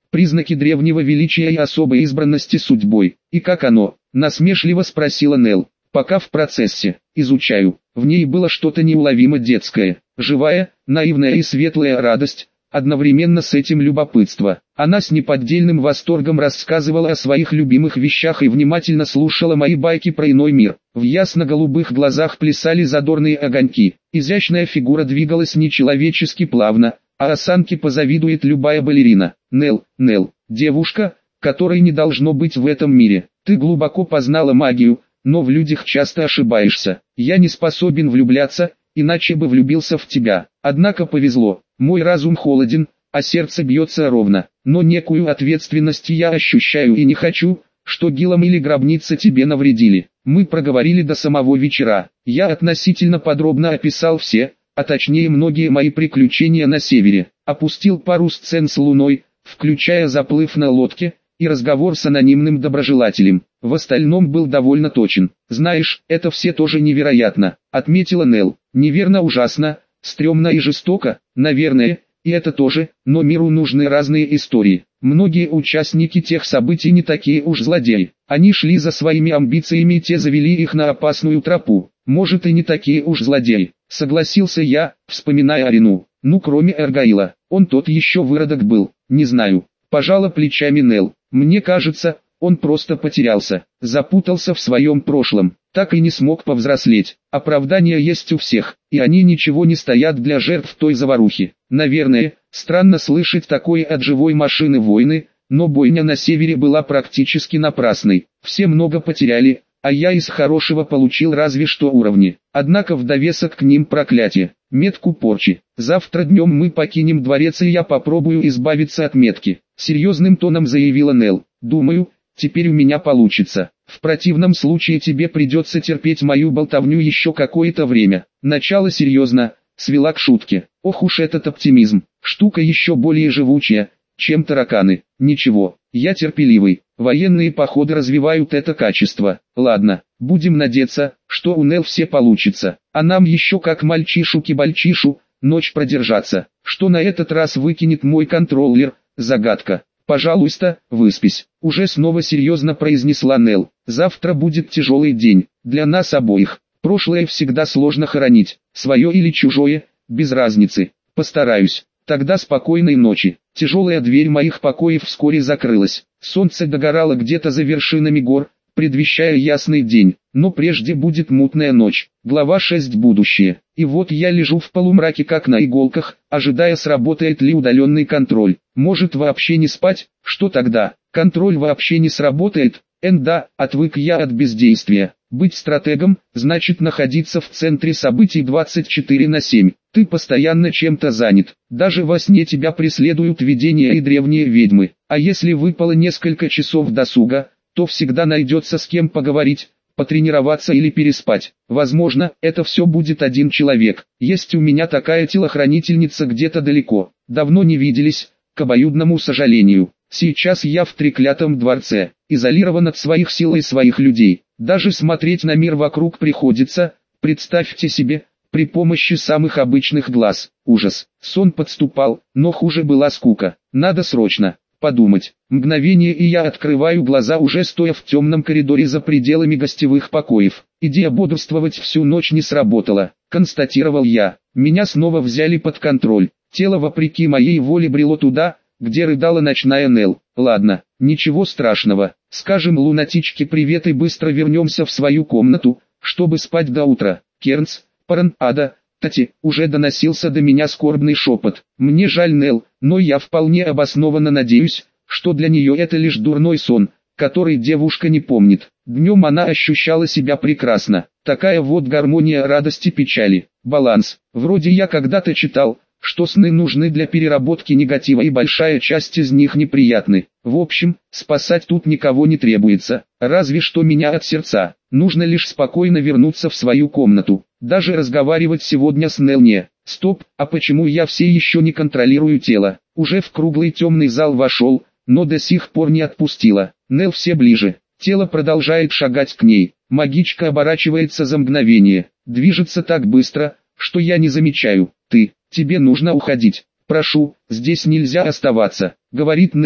Признаки древнего величия и особой избранности судьбой. И как оно? Насмешливо спросила Нелл. Пока в процессе. Изучаю. В ней было что-то неуловимо детское. Живая, наивная и светлая радость. Одновременно с этим любопытство. Она с неподдельным восторгом рассказывала о своих любимых вещах и внимательно слушала мои байки про иной мир. В ясно-голубых глазах плясали задорные огоньки. Изящная фигура двигалась нечеловечески плавно, а осанке позавидует любая балерина. Нелл, Нелл, девушка, которой не должно быть в этом мире. Ты глубоко познала магию, но в людях часто ошибаешься. Я не способен влюбляться, иначе бы влюбился в тебя. Однако повезло. Мой разум холоден, а сердце бьется ровно, но некую ответственность я ощущаю и не хочу, что Гилом или гробница тебе навредили. Мы проговорили до самого вечера. Я относительно подробно описал все, а точнее многие мои приключения на севере. Опустил пару сцен с Луной, включая заплыв на лодке, и разговор с анонимным доброжелателем. В остальном был довольно точен. Знаешь, это все тоже невероятно, отметила Нелл. Неверно ужасно. Стремно и жестоко, наверное, и это тоже, но миру нужны разные истории. Многие участники тех событий не такие уж злодеи. Они шли за своими амбициями и те завели их на опасную тропу. Может и не такие уж злодеи, согласился я, вспоминая Арину. Ну кроме Эргаила, он тот еще выродок был, не знаю. Пожала плечами Нелл. Мне кажется, он просто потерялся, запутался в своем прошлом, так и не смог повзрослеть. Оправдания есть у всех, и они ничего не стоят для жертв той заварухи. Наверное, странно слышать такое от живой машины войны, но бойня на севере была практически напрасной. Все много потеряли, а я из хорошего получил разве что уровни. Однако в довесок к ним проклятие, метку порчи. Завтра днем мы покинем дворец и я попробую избавиться от метки. Серьезным тоном заявила Нелл. Думаю, теперь у меня получится. В противном случае тебе придется терпеть мою болтовню еще какое-то время. Начало серьезно, свела к шутке. Ох уж этот оптимизм. Штука еще более живучая, чем тараканы. Ничего, я терпеливый. Военные походы развивают это качество. Ладно, будем надеяться, что у Нелл все получится. А нам еще как мальчишу-кибальчишу, ночь продержаться. Что на этот раз выкинет мой контроллер, загадка. «Пожалуйста, выспись», — уже снова серьезно произнесла Нелл. «Завтра будет тяжелый день, для нас обоих. Прошлое всегда сложно хоронить, свое или чужое, без разницы. Постараюсь. Тогда спокойной ночи». Тяжелая дверь моих покоев вскоре закрылась. Солнце догорало где-то за вершинами гор, предвещая ясный день, но прежде будет мутная ночь. Глава шесть. Будущее. И вот я лежу в полумраке как на иголках, ожидая, сработает ли удаленный контроль. Может вообще не спать? Что тогда? Контроль вообще не сработает? Эн да, отвык я от бездействия. Быть стратегом, значит находиться в центре событий двадцать четыре на семь. Ты постоянно чем-то занят. Даже во сне тебя преследуют видения и древние ведьмы. А если выпало несколько часов досуга, то всегда найдется с кем поговорить, потренироваться или переспать. Возможно, это все будет один человек. Есть у меня такая телохранительница где-то далеко. Давно не виделись, к обоюдному сожалению. Сейчас я в треклятом дворце, изолирован от своих сил и своих людей. Даже смотреть на мир вокруг приходится, представьте себе, при помощи самых обычных глаз. Ужас. Сон подступал, но хуже была скука. Надо срочно подумать. Мгновение и я открываю глаза, уже стоя в темном коридоре за пределами гостевых покоев. Идея бодрствовать всю ночь не сработала, констатировал я. Меня снова взяли под контроль. Тело вопреки моей воле брело туда, где рыдала ночная Нелл. Ладно, ничего страшного. Скажем лунатичке привет и быстро вернемся в свою комнату, чтобы спать до утра. Кернс, Паран, Ада, Тати, уже доносился до меня скорбный шепот. Мне жаль Нелл, но я вполне обоснованно надеюсь, что для нее это лишь дурной сон, который девушка не помнит. Днем она ощущала себя прекрасно. Такая вот гармония радости печали. Баланс. Вроде я когда-то читал, что сны нужны для переработки негатива и большая часть из них неприятны. В общем, спасать тут никого не требуется, разве что меня от сердца. Нужно лишь спокойно вернуться в свою комнату. Даже разговаривать сегодня с Нелл не. Стоп, а почему я все еще не контролирую тело? Уже в круглый темный зал вошел, но до сих пор не отпустила. Нелл все ближе. Тело продолжает шагать к ней. Магичка оборачивается за мгновение. Движется так быстро, что я не замечаю. Ты, тебе нужно уходить. Прошу, здесь нельзя оставаться, говорит Нелл,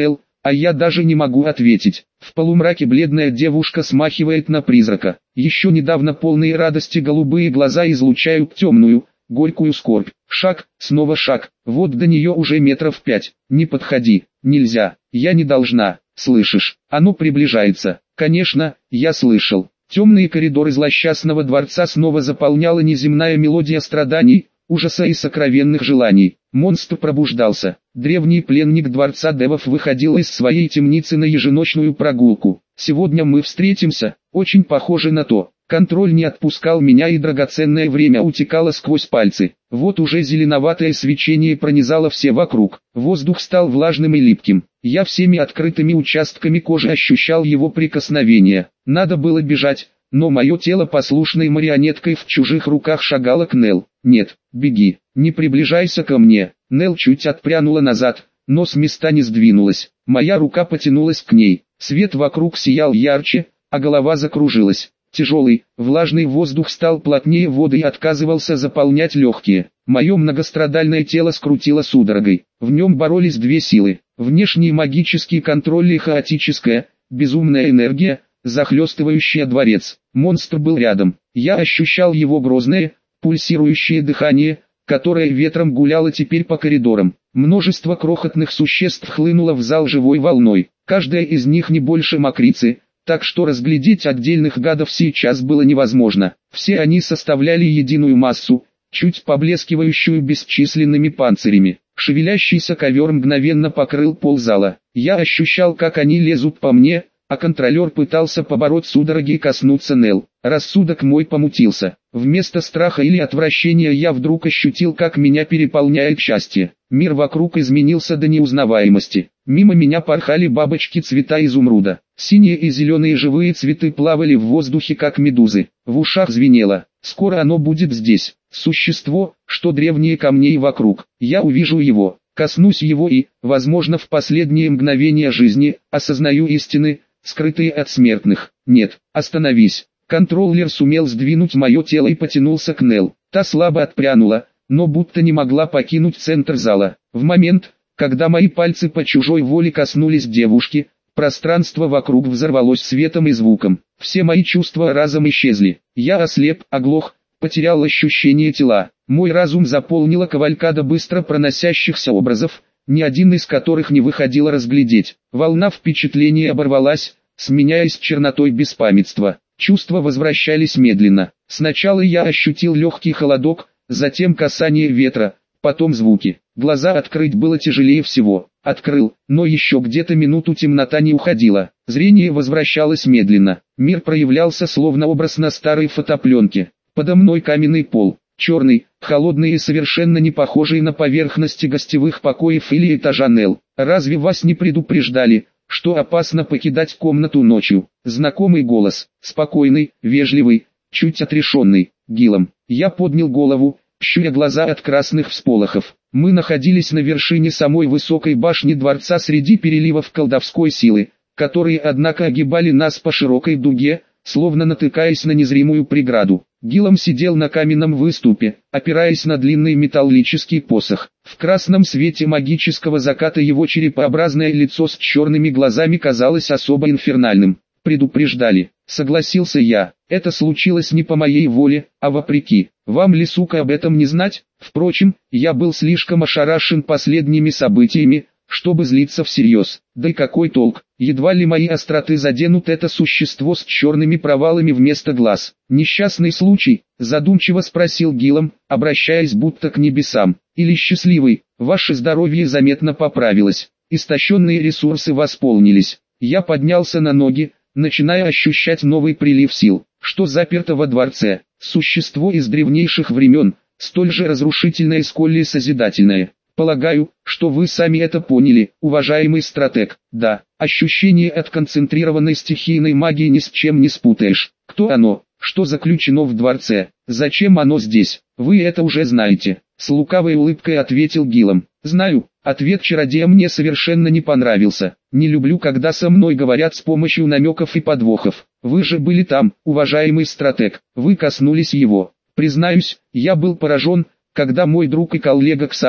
А я даже не могу ответить. В полумраке бледная девушка смахивает на призрака. Еще недавно полные радости голубые глаза излучают темную, горькую скорбь. Шаг, снова шаг. Вот до нее уже метров пять. Не подходи. Нельзя. Я не должна. Слышишь? Оно приближается. Конечно, я слышал. Темные коридоры злосчастного дворца снова заполняла неземная мелодия страданий, ужаса и сокровенных желаний. Монстр пробуждался. Древний пленник дворца девов выходил из своей темницы на еженочную прогулку. Сегодня мы встретимся, очень похоже на то. Контроль не отпускал меня, и драгоценное время утекало сквозь пальцы. Вот уже зеленоватое свечение пронизало все вокруг. Воздух стал влажным и липким. Я всеми открытыми участками кожи ощущал его прикосновение. Надо было бежать, но мое тело послушной марионеткой в чужих руках шагало к Нел. «Нет, беги, не приближайся ко мне». Нел чуть отпрянула назад, но с места не сдвинулась. Моя рука потянулась к ней. Свет вокруг сиял ярче, а голова закружилась. Тяжелый, влажный воздух стал плотнее воды и отказывался заполнять легкие. Мое многострадальное тело скрутило судорогой. В нем боролись две силы. Внешний магический контроль и хаотическая, безумная энергия, захлестывающая дворец. Монстр был рядом. Я ощущал его грозное, пульсирующее дыхание, которое ветром гуляло теперь по коридорам. Множество крохотных существ хлынуло в зал живой волной. Каждая из них не больше мокрицы, так что разглядеть отдельных гадов сейчас было невозможно. Все они составляли единую массу, чуть поблескивающую бесчисленными панцирями. Шевелящийся ковер мгновенно покрыл пол зала. Я ощущал, как они лезут по мне, а контролер пытался побороть судороги и коснуться Нел. Рассудок мой помутился. Вместо страха или отвращения я вдруг ощутил, как меня переполняет счастье. Мир вокруг изменился до неузнаваемости. Мимо меня порхали бабочки цвета изумруда. Синие и зеленые живые цветы плавали в воздухе, как медузы. В ушах звенело. Скоро оно будет здесь. Существо, что древнее камней вокруг. Я увижу его, коснусь его и, возможно, в последние мгновения жизни, осознаю истины, скрытые от смертных. Нет, остановись. Контроллер сумел сдвинуть мое тело и потянулся к Нел. Та слабо отпрянула, но будто не могла покинуть центр зала. В момент, когда мои пальцы по чужой воле коснулись девушки, пространство вокруг взорвалось светом и звуком. Все мои чувства разом исчезли. Я ослеп, оглох, потерял ощущение тела. Мой разум заполнила кавалькада быстро проносящихся образов, ни один из которых не выходило разглядеть. Волна впечатлений оборвалась, сменяясь чернотой беспамятства. Чувства возвращались медленно. Сначала я ощутил легкий холодок, затем касание ветра, потом звуки. Глаза открыть было тяжелее всего. Открыл, но еще где-то минуту темнота не уходила. Зрение возвращалось медленно. Мир проявлялся словно образ на старой фотопленке. Подо мной каменный пол, черный, холодный и совершенно не похожий на поверхности гостевых покоев или этажа Нел. Разве вас не предупреждали, что опасно покидать комнату ночью? Знакомый голос, спокойный, вежливый, чуть отрешенный. Гилом. Я поднял голову, щуря глаза от красных всполохов. Мы находились на вершине самой высокой башни дворца среди переливов колдовской силы, которые однако огибали нас по широкой дуге, словно натыкаясь на незримую преграду. Гилом сидел на каменном выступе, опираясь на длинный металлический посох. В красном свете магического заката его черепообразное лицо с черными глазами казалось особо инфернальным. Предупреждали, согласился я. Это случилось не по моей воле, а вопреки. Вам ли, сука, об этом не знать? Впрочем, я был слишком ошарашен последними событиями, чтобы злиться всерьез. Да и какой толк? Едва ли мои остроты заденут это существо с черными провалами вместо глаз. Несчастный случай? Задумчиво спросил Гилом, обращаясь будто к небесам. Или счастливый? Ваше здоровье заметно поправилось. Истощенные ресурсы восполнились. Я поднялся на ноги, начиная ощущать новый прилив сил. Что заперто во дворце? Существо из древнейших времен, столь же разрушительное, сколь и созидательное. Полагаю, что вы сами это поняли, уважаемый стратег. Да, ощущение от концентрированной стихийной магии ни с чем не спутаешь. Кто оно? Что заключено в дворце? Зачем оно здесь? Вы это уже знаете. С лукавой улыбкой ответил Гилом. Знаю. Ответ чародея мне совершенно не понравился. Не люблю, когда со мной говорят с помощью намеков и подвохов. Вы же были там, уважаемый стратег. Вы коснулись его. Признаюсь, я был поражен, когда мой друг и коллега Ксант,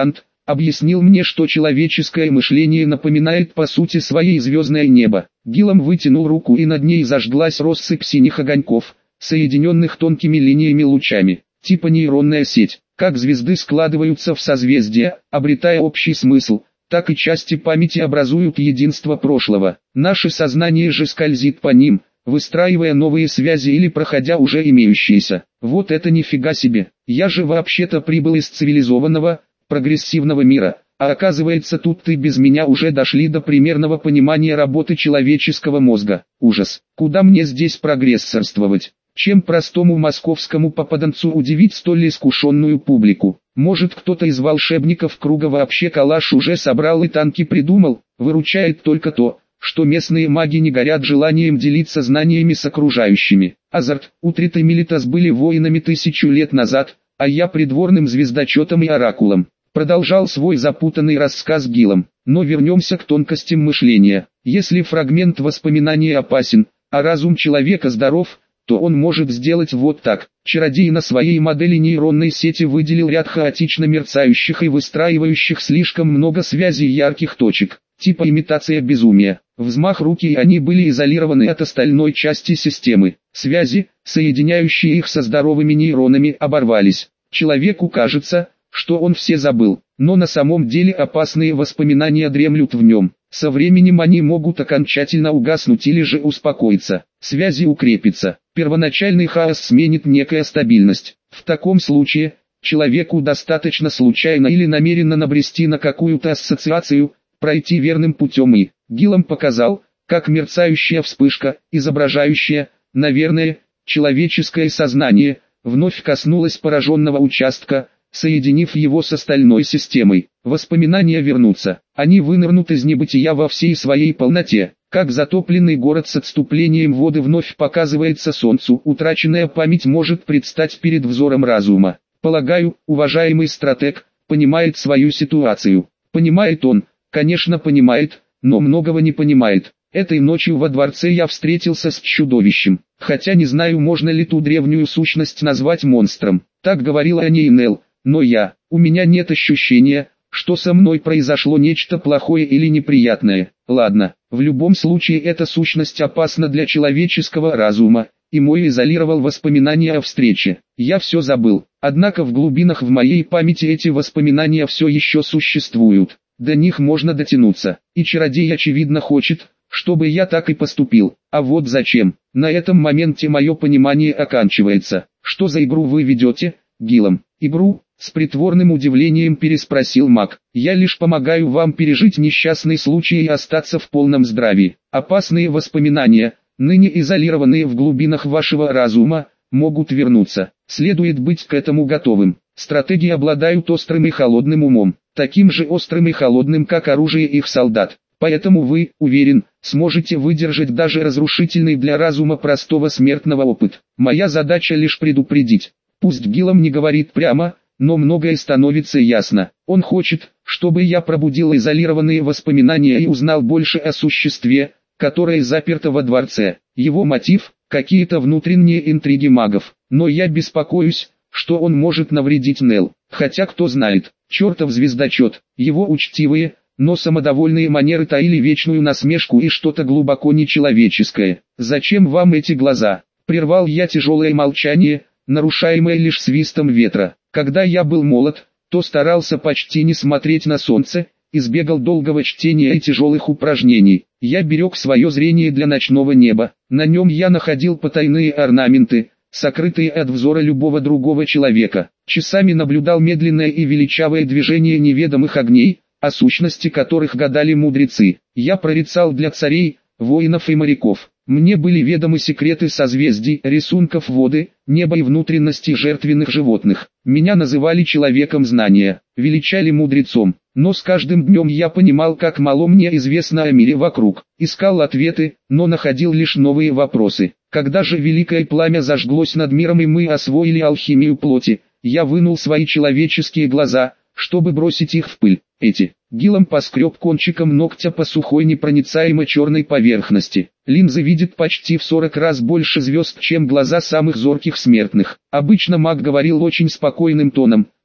Объяснил мне, что человеческое мышление напоминает по сути своей звездное небо. Гиллом вытянул руку, и над ней зажглась россыпь синих огоньков, соединенных тонкими линиями лучами, типа нейронная сеть. Как звезды складываются в созвездия, обретая общий смысл, так и части памяти образуют единство прошлого. Наше сознание же скользит по ним, выстраивая новые связи или проходя уже имеющиеся. Вот это нифига себе. Я же вообще-то прибыл из цивилизованного, прогрессивного мира, а оказывается, тут ты без меня уже дошли до примерного понимания работы человеческого мозга. Ужас. Куда мне здесь прогрессорствовать? Чем простому московскому попаданцу удивить столь искушенную публику? Может, кто-то из волшебников круга вообще калаш уже собрал и танки придумал? Выручает только то, что местные маги не горят желанием делиться знаниями с окружающими. Азарт, Утрит и Мелитас были воинами тысячу лет назад, а я придворным звездочетом и оракулом. Продолжал свой запутанный рассказ Гиллом. Но вернемся к тонкостям мышления. Если фрагмент воспоминания опасен, а разум человека здоров, то он может сделать вот так. Чародей на своей модели нейронной сети выделил ряд хаотично мерцающих и выстраивающих слишком много связей ярких точек, типа имитация безумия. Взмах руки, и они были изолированы от остальной части системы. Связи, соединяющие их со здоровыми нейронами, оборвались. Человеку кажется, что он все забыл, но на самом деле опасные воспоминания дремлют в нем. Со временем они могут окончательно угаснуть или же успокоиться, связи укрепятся, первоначальный хаос сменит некая стабильность. В таком случае, человеку достаточно случайно или намеренно набрести на какую-то ассоциацию, пройти верным путем и, Гиллом показал, как мерцающая вспышка, изображающая, наверное, человеческое сознание, вновь коснулась пораженного участка, соединив его с остальной системой. Воспоминания вернутся, они вынырнут из небытия во всей своей полноте, как затопленный город с отступлением воды вновь показывается солнцу. Утраченная память может предстать перед взором разума. Полагаю, уважаемый стратег понимает свою ситуацию. Понимает он, конечно понимает, но многого не понимает. Этой ночью во дворце я встретился с чудовищем, хотя не знаю, можно ли ту древнюю сущность назвать монстром. Так говорила о ней Нелл. Но я, у меня нет ощущения, что со мной произошло нечто плохое или неприятное. Ладно, в любом случае эта сущность опасна для человеческого разума, и мой изолировал воспоминания о встрече. Я все забыл, однако в глубинах в моей памяти эти воспоминания все еще существуют. До них можно дотянуться, и чародей очевидно хочет, чтобы я так и поступил. А вот зачем? На этом моменте мое понимание оканчивается. Что за игру вы ведете, Гиллом? Игру? С притворным удивлением переспросил маг. Я лишь помогаю вам пережить несчастный случай и остаться в полном здравии. Опасные воспоминания, ныне изолированные в глубинах вашего разума, могут вернуться. Следует быть к этому готовым. Стратеги обладают острым и холодным умом, таким же острым и холодным, как оружие их солдат. Поэтому вы, уверен, сможете выдержать даже разрушительный для разума простого смертного опыт. Моя задача лишь предупредить. Пусть Гиллом не говорит прямо, но многое становится ясно. Он хочет, чтобы я пробудил изолированные воспоминания и узнал больше о существе, которое заперто во дворце. Его мотив – какие-то внутренние интриги магов. Но я беспокоюсь, что он может навредить Нелл. Хотя кто знает, чертов звездочет, его учтивые, но самодовольные манеры таили вечную насмешку и что-то глубоко нечеловеческое. «Зачем вам эти глаза?» – прервал я тяжелое молчание, нарушаемое лишь свистом ветра. Когда я был молод, то старался почти не смотреть на солнце, избегал долгого чтения и тяжелых упражнений. Я берег свое зрение для ночного неба. На нем я находил потайные орнаменты, сокрытые от взора любого другого человека. Часами наблюдал медленное и величавое движение неведомых огней, о сущности которых гадали мудрецы. Я прорицал для царей, воинов и моряков. Мне были ведомы секреты созвездий, рисунков воды, неба и внутренностей жертвенных животных. Меня называли человеком знания, величали мудрецом. Но с каждым днем я понимал, как мало мне известно о мире вокруг. Искал ответы, но находил лишь новые вопросы. Когда же великое пламя зажглось над миром и мы освоили алхимию плоти, я вынул свои человеческие глаза, чтобы бросить их в пыль. Эти. Гиллом поскреб кончиком ногтя по сухой непроницаемой черной поверхности. Линзы видят почти в сорок раз больше звезд, чем глаза самых зорких смертных. Обычно маг говорил очень спокойным тоном,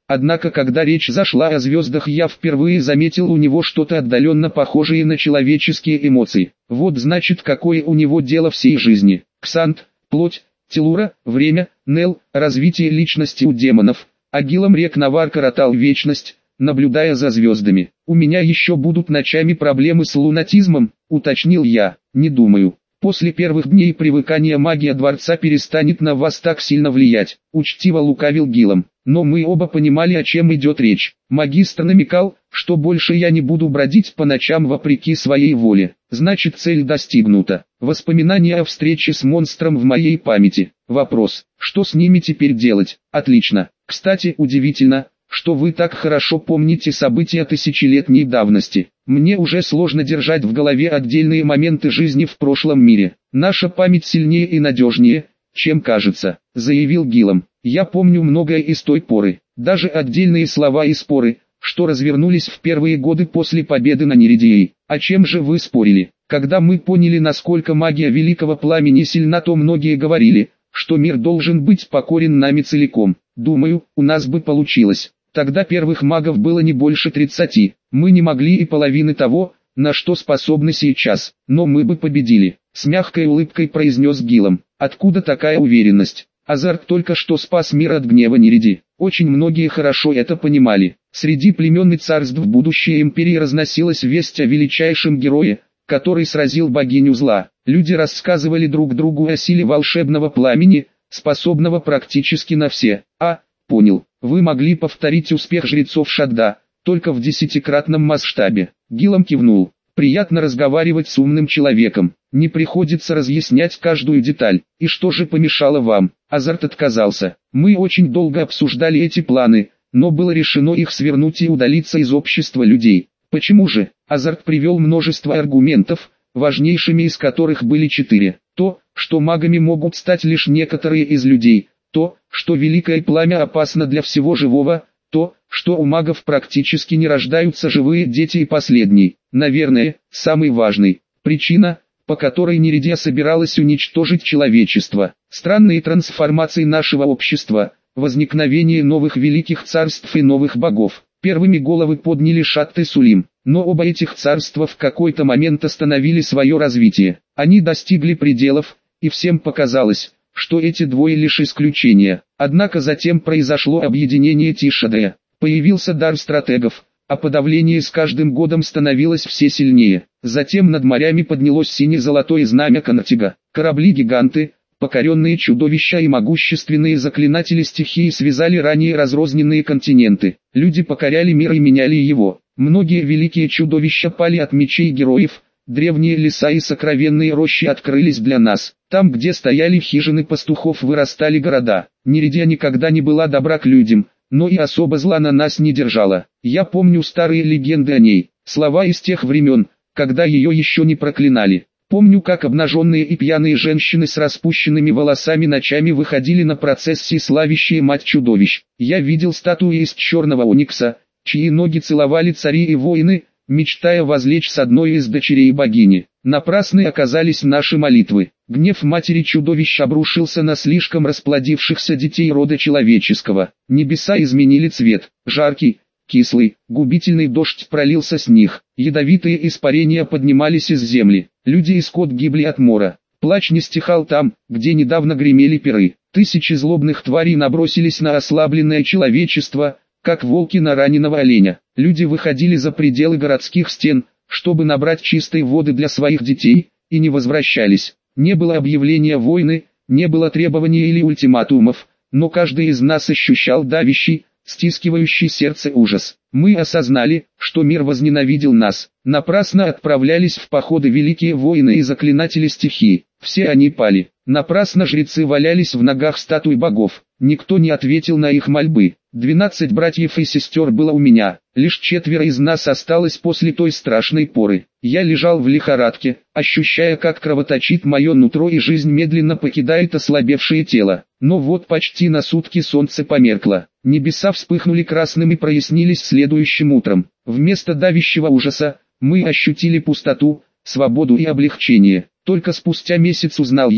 Однако когда речь зашла о звездах, я впервые заметил у него что-то отдаленно похожее на человеческие эмоции. Вот значит, какое у него дело всей жизни. Ксант, плоть, Телура, время, Нел, развитие личности у демонов. Агилом рек Навар коротал вечность, наблюдая за звездами. «У меня еще будут ночами проблемы с лунатизмом», — уточнил я. «Не думаю. После первых дней привыкания магия дворца перестанет на вас так сильно влиять», — учтиво лукавил Гилом. Но мы оба понимали, о чем идет речь. Магистр намекал, что больше я не буду бродить по ночам вопреки своей воле. Значит, цель достигнута. Воспоминания о встрече с монстром в моей памяти. Вопрос, что с ними теперь делать? Отлично. Кстати, удивительно, что вы так хорошо помните события тысячелетней давности. Мне уже сложно держать в голове отдельные моменты жизни в прошлом мире. Наша память сильнее и надежнее, чем кажется, заявил Гилом. Я помню многое из той поры, даже отдельные слова и споры, что развернулись в первые годы после победы на Неридии. О чем же вы спорили? Когда мы поняли, насколько магия Великого Пламени сильна, то многие говорили, что мир должен быть покорен нами целиком. Думаю, у нас бы получилось. Тогда первых магов было не больше тридцати. Мы не могли и половины того, на что способны сейчас, но мы бы победили. С мягкой улыбкой произнес Гилом. Откуда такая уверенность? Азарт только что спас мир от гнева Нериди. Очень многие хорошо это понимали. Среди племен и царств будущей империи разносилась весть о величайшем герое, который сразил богиню зла. Люди рассказывали друг другу о силе волшебного пламени, способного практически на все. А, понял, вы могли повторить успех жрецов Шадда, только в десятикратном масштабе. Гилом кивнул. Приятно разговаривать с умным человеком. Не приходится разъяснять каждую деталь. И что же помешало вам? Азарт отказался. Мы очень долго обсуждали эти планы, но было решено их свернуть и удалиться из общества людей. Почему же? Азарт привел множество аргументов, важнейшими из которых были четыре. То, что магами могут стать лишь некоторые из людей. То, что великое пламя опасно для всего живого. То, что у магов практически не рождаются живые дети, и последний, наверное, самый важный, причина, по которой Неридия собиралась уничтожить человечество. Странные трансформации нашего общества, возникновение новых великих царств и новых богов. Первыми головы подняли Шатт и Сулим, но оба этих царства в какой-то момент остановили свое развитие. Они достигли пределов, и всем показалось, что эти двое лишь исключения. Однако затем произошло объединение Тишадея. Появился дар стратегов, а подавление с каждым годом становилось все сильнее. Затем над морями поднялось сине-золотое знамя Конатига. Корабли-гиганты, покоренные чудовища и могущественные заклинатели стихии связали ранее разрозненные континенты. Люди покоряли мир и меняли его. Многие великие чудовища пали от мечей героев. Древние леса и сокровенные рощи открылись для нас. Там, где стояли хижины пастухов, вырастали города. Неридия никогда не была добра к людям, но и особо зла на нас не держала. Я помню старые легенды о ней, слова из тех времен, когда ее еще не проклинали. Помню, как обнаженные и пьяные женщины с распущенными волосами ночами выходили на процессии, славящие мать чудовищ. Я видел статуи из черного оникса, чьи ноги целовали цари и воины, мечтая возлечь с одной из дочерей богини. Напрасны оказались наши молитвы. Гнев матери чудовищ обрушился на слишком расплодившихся детей рода человеческого. Небеса изменили цвет. Жаркий, кислый, губительный дождь пролился с них. Ядовитые испарения поднимались из земли. Люди и скот гибли от мора. Плач не стихал там, где недавно гремели пиры. Тысячи злобных тварей набросились на ослабленное человечество, как волки на раненого оленя. Люди выходили за пределы городских стен, чтобы набрать чистой воды для своих детей, и не возвращались. Не было объявления войны, не было требований или ультиматумов, но каждый из нас ощущал давящий, стискивающий сердце ужас. Мы осознали, что мир возненавидел нас. Напрасно отправлялись в походы великие воины и заклинатели стихии. Все они пали. Напрасно жрецы валялись в ногах статуй богов. Никто не ответил на их мольбы. Двенадцать братьев и сестер было у меня. Лишь четверо из нас осталось после той страшной поры. Я лежал в лихорадке, ощущая, как кровоточит мое нутро и жизнь медленно покидает ослабевшее тело. Но вот почти на сутки солнце померкло. Небеса вспыхнули красным и прояснились следующим утром. Вместо давящего ужаса, мы ощутили пустоту, свободу и облегчение. Только спустя месяц узнал я,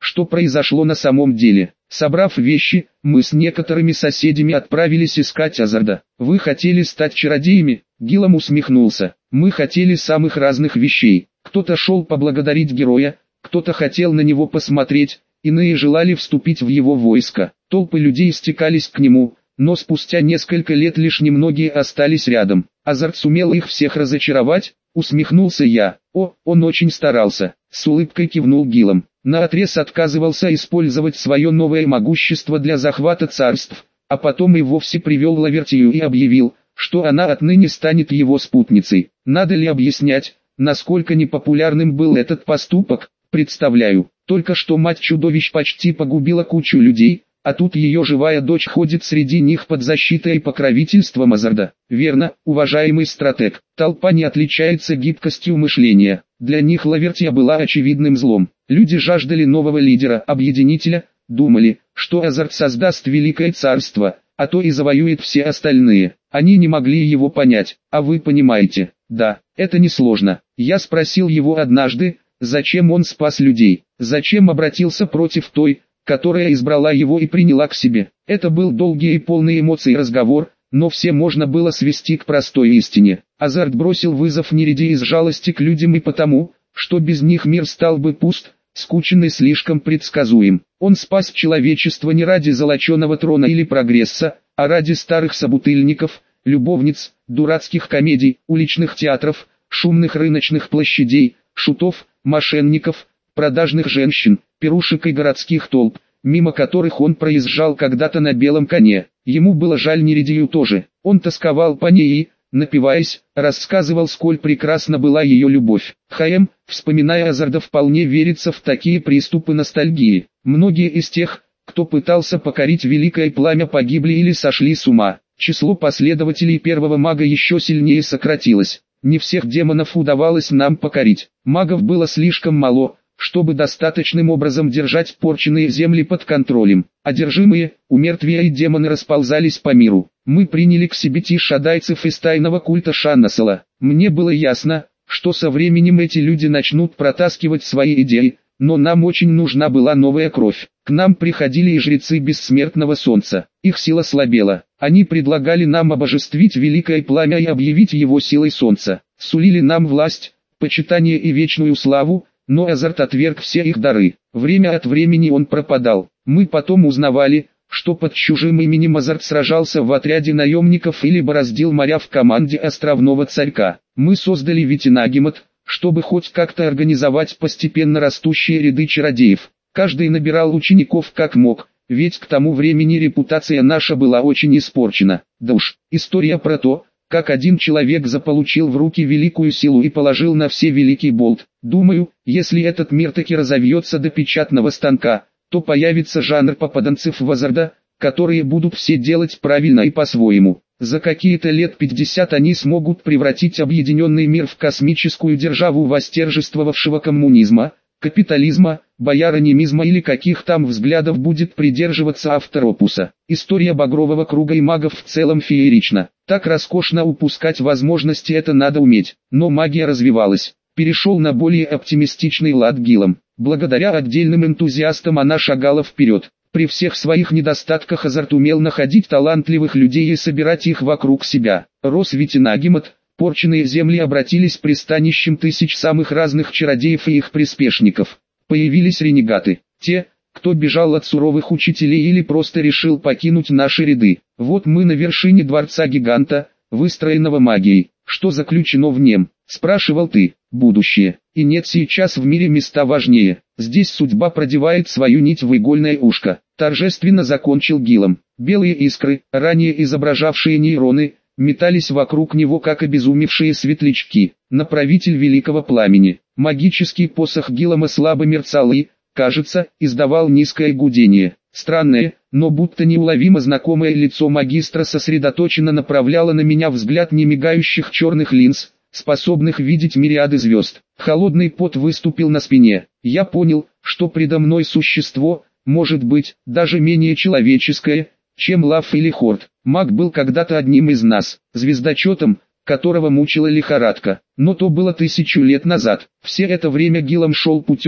что произошло на самом деле. Собрав вещи, мы с некоторыми соседями отправились искать Азарда. «Вы хотели стать чародеями?» Гиллам усмехнулся. «Мы хотели самых разных вещей. Кто-то шел поблагодарить героя, кто-то хотел на него посмотреть, иные желали вступить в его войско. Толпы людей стекались к нему, но спустя несколько лет лишь немногие остались рядом. Азард сумел их всех разочаровать?» Усмехнулся я. «О, он очень старался», — с улыбкой кивнул Гиллам. Наотрез отказывался использовать свое новое могущество для захвата царств, а потом и вовсе привел Лавертию и объявил, что она отныне станет его спутницей. Надо ли объяснять, насколько непопулярным был этот поступок? Представляю, только что мать чудовищ почти погубила кучу людей, а тут ее живая дочь ходит среди них под защитой и покровительством Азарда. Верно, уважаемый стратег, толпа не отличается гибкостью мышления. Для них Лавертия была очевидным злом. Люди жаждали нового лидера, объединителя, думали, что Азард создаст великое царство, а то и завоюет все остальные. Они не могли его понять, а вы понимаете. Да, это несложно. Я спросил его однажды, зачем он спас людей, зачем обратился против той, которая избрала его и приняла к себе. Это был долгий и полный эмоций разговор, но все можно было свести к простой истине. Азард бросил вызов Нереде из жалости к людям и потому, что без них мир стал бы пуст, скучен и слишком предсказуем. Он спас человечество не ради золоченого трона или прогресса, а ради старых собутыльников, любовниц, дурацких комедий, уличных театров, шумных рыночных площадей, шутов, мошенников, продажных женщин, пирушек и городских толп, мимо которых он проезжал когда-то на белом коне. Ему было жаль Нередию тоже. Он тосковал по ней и, напиваясь, рассказывал, сколь прекрасна была ее любовь. Хаэм, вспоминая Азарда, вполне верится в такие приступы ностальгии. Многие из тех, кто пытался покорить великое пламя, погибли или сошли с ума. Число последователей первого мага еще сильнее сократилось. Не всех демонов удавалось нам покорить. Магов было слишком мало, чтобы достаточным образом держать порченные земли под контролем. Одержимые, умертвие и демоны расползались по миру. Мы приняли к себе тишадайцев из тайного культа Шаннасала. Мне было ясно, что со временем эти люди начнут протаскивать свои идеи, но нам очень нужна была новая кровь. К нам приходили и жрецы бессмертного солнца. Их сила слабела. Они предлагали нам обожествить великое пламя и объявить его силой солнца. Сулили нам власть, почитание и вечную славу, но Азард отверг все их дары. Время от времени он пропадал. Мы потом узнавали, что под чужим именем Азард сражался в отряде наемников или бороздил моря в команде островного царька. Мы создали Витинагимот, чтобы хоть как-то организовать постепенно растущие ряды чародеев. Каждый набирал учеников как мог, ведь к тому времени репутация наша была очень испорчена. Да уж, история про то, как один человек заполучил в руки великую силу и положил на все великий болт. Думаю, если этот мир таки разовьется до печатного станка, то появится жанр попаданцев в Азарда, которые будут все делать правильно и по-своему. За какие-то лет пятьдесят они смогут превратить объединенный мир в космическую державу восторжествовавшего коммунизма, капитализма, бояронимизма или каких там взглядов будет придерживаться автор опуса. История Багрового круга и магов в целом феерична. Так роскошно упускать возможности, это надо уметь. Но магия развивалась. Перешел на более оптимистичный лад Гиллам. Благодаря отдельным энтузиастам она шагала вперед. При всех своих недостатках Азард умел находить талантливых людей и собирать их вокруг себя. Рос Витинагимот, порченные земли обратились пристанищем тысяч самых разных чародеев и их приспешников. Появились ренегаты, те, кто бежал от суровых учителей или просто решил покинуть наши ряды. Вот мы на вершине дворца гиганта, выстроенного магией. Что заключено в нем, спрашивал ты, будущее. И нет, сейчас в мире места важнее. Здесь судьба продевает свою нить в игольное ушко. Торжественно закончил Гиллам. Белые искры, ранее изображавшие нейроны, метались вокруг него как обезумевшие светлячки. Направитель великого пламени. Магический посох Гиллама слабо мерцал и, кажется, издавал низкое гудение. Странное, но будто неуловимо знакомое лицо магистра сосредоточенно направляло на меня взгляд немигающих черных линз, способных видеть мириады звезд. Холодный пот выступил на спине. Я понял, что предо мной существо, может быть, даже менее человеческое, чем Лав или Хорд. Маг был когда-то одним из нас, звездочетом, которого мучила лихорадка. Но то было тысячу лет назад. Все это время Гиллам шел путем,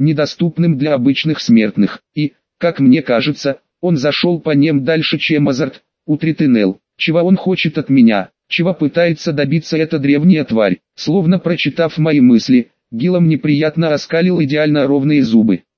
недоступным для обычных смертных, и, как мне кажется, он зашел по ним дальше, чем Азарт, Утритенел. Чего он хочет от меня, чего пытается добиться эта древняя тварь? Словно прочитав мои мысли, Гиллам неприятно оскалил идеально ровные зубы.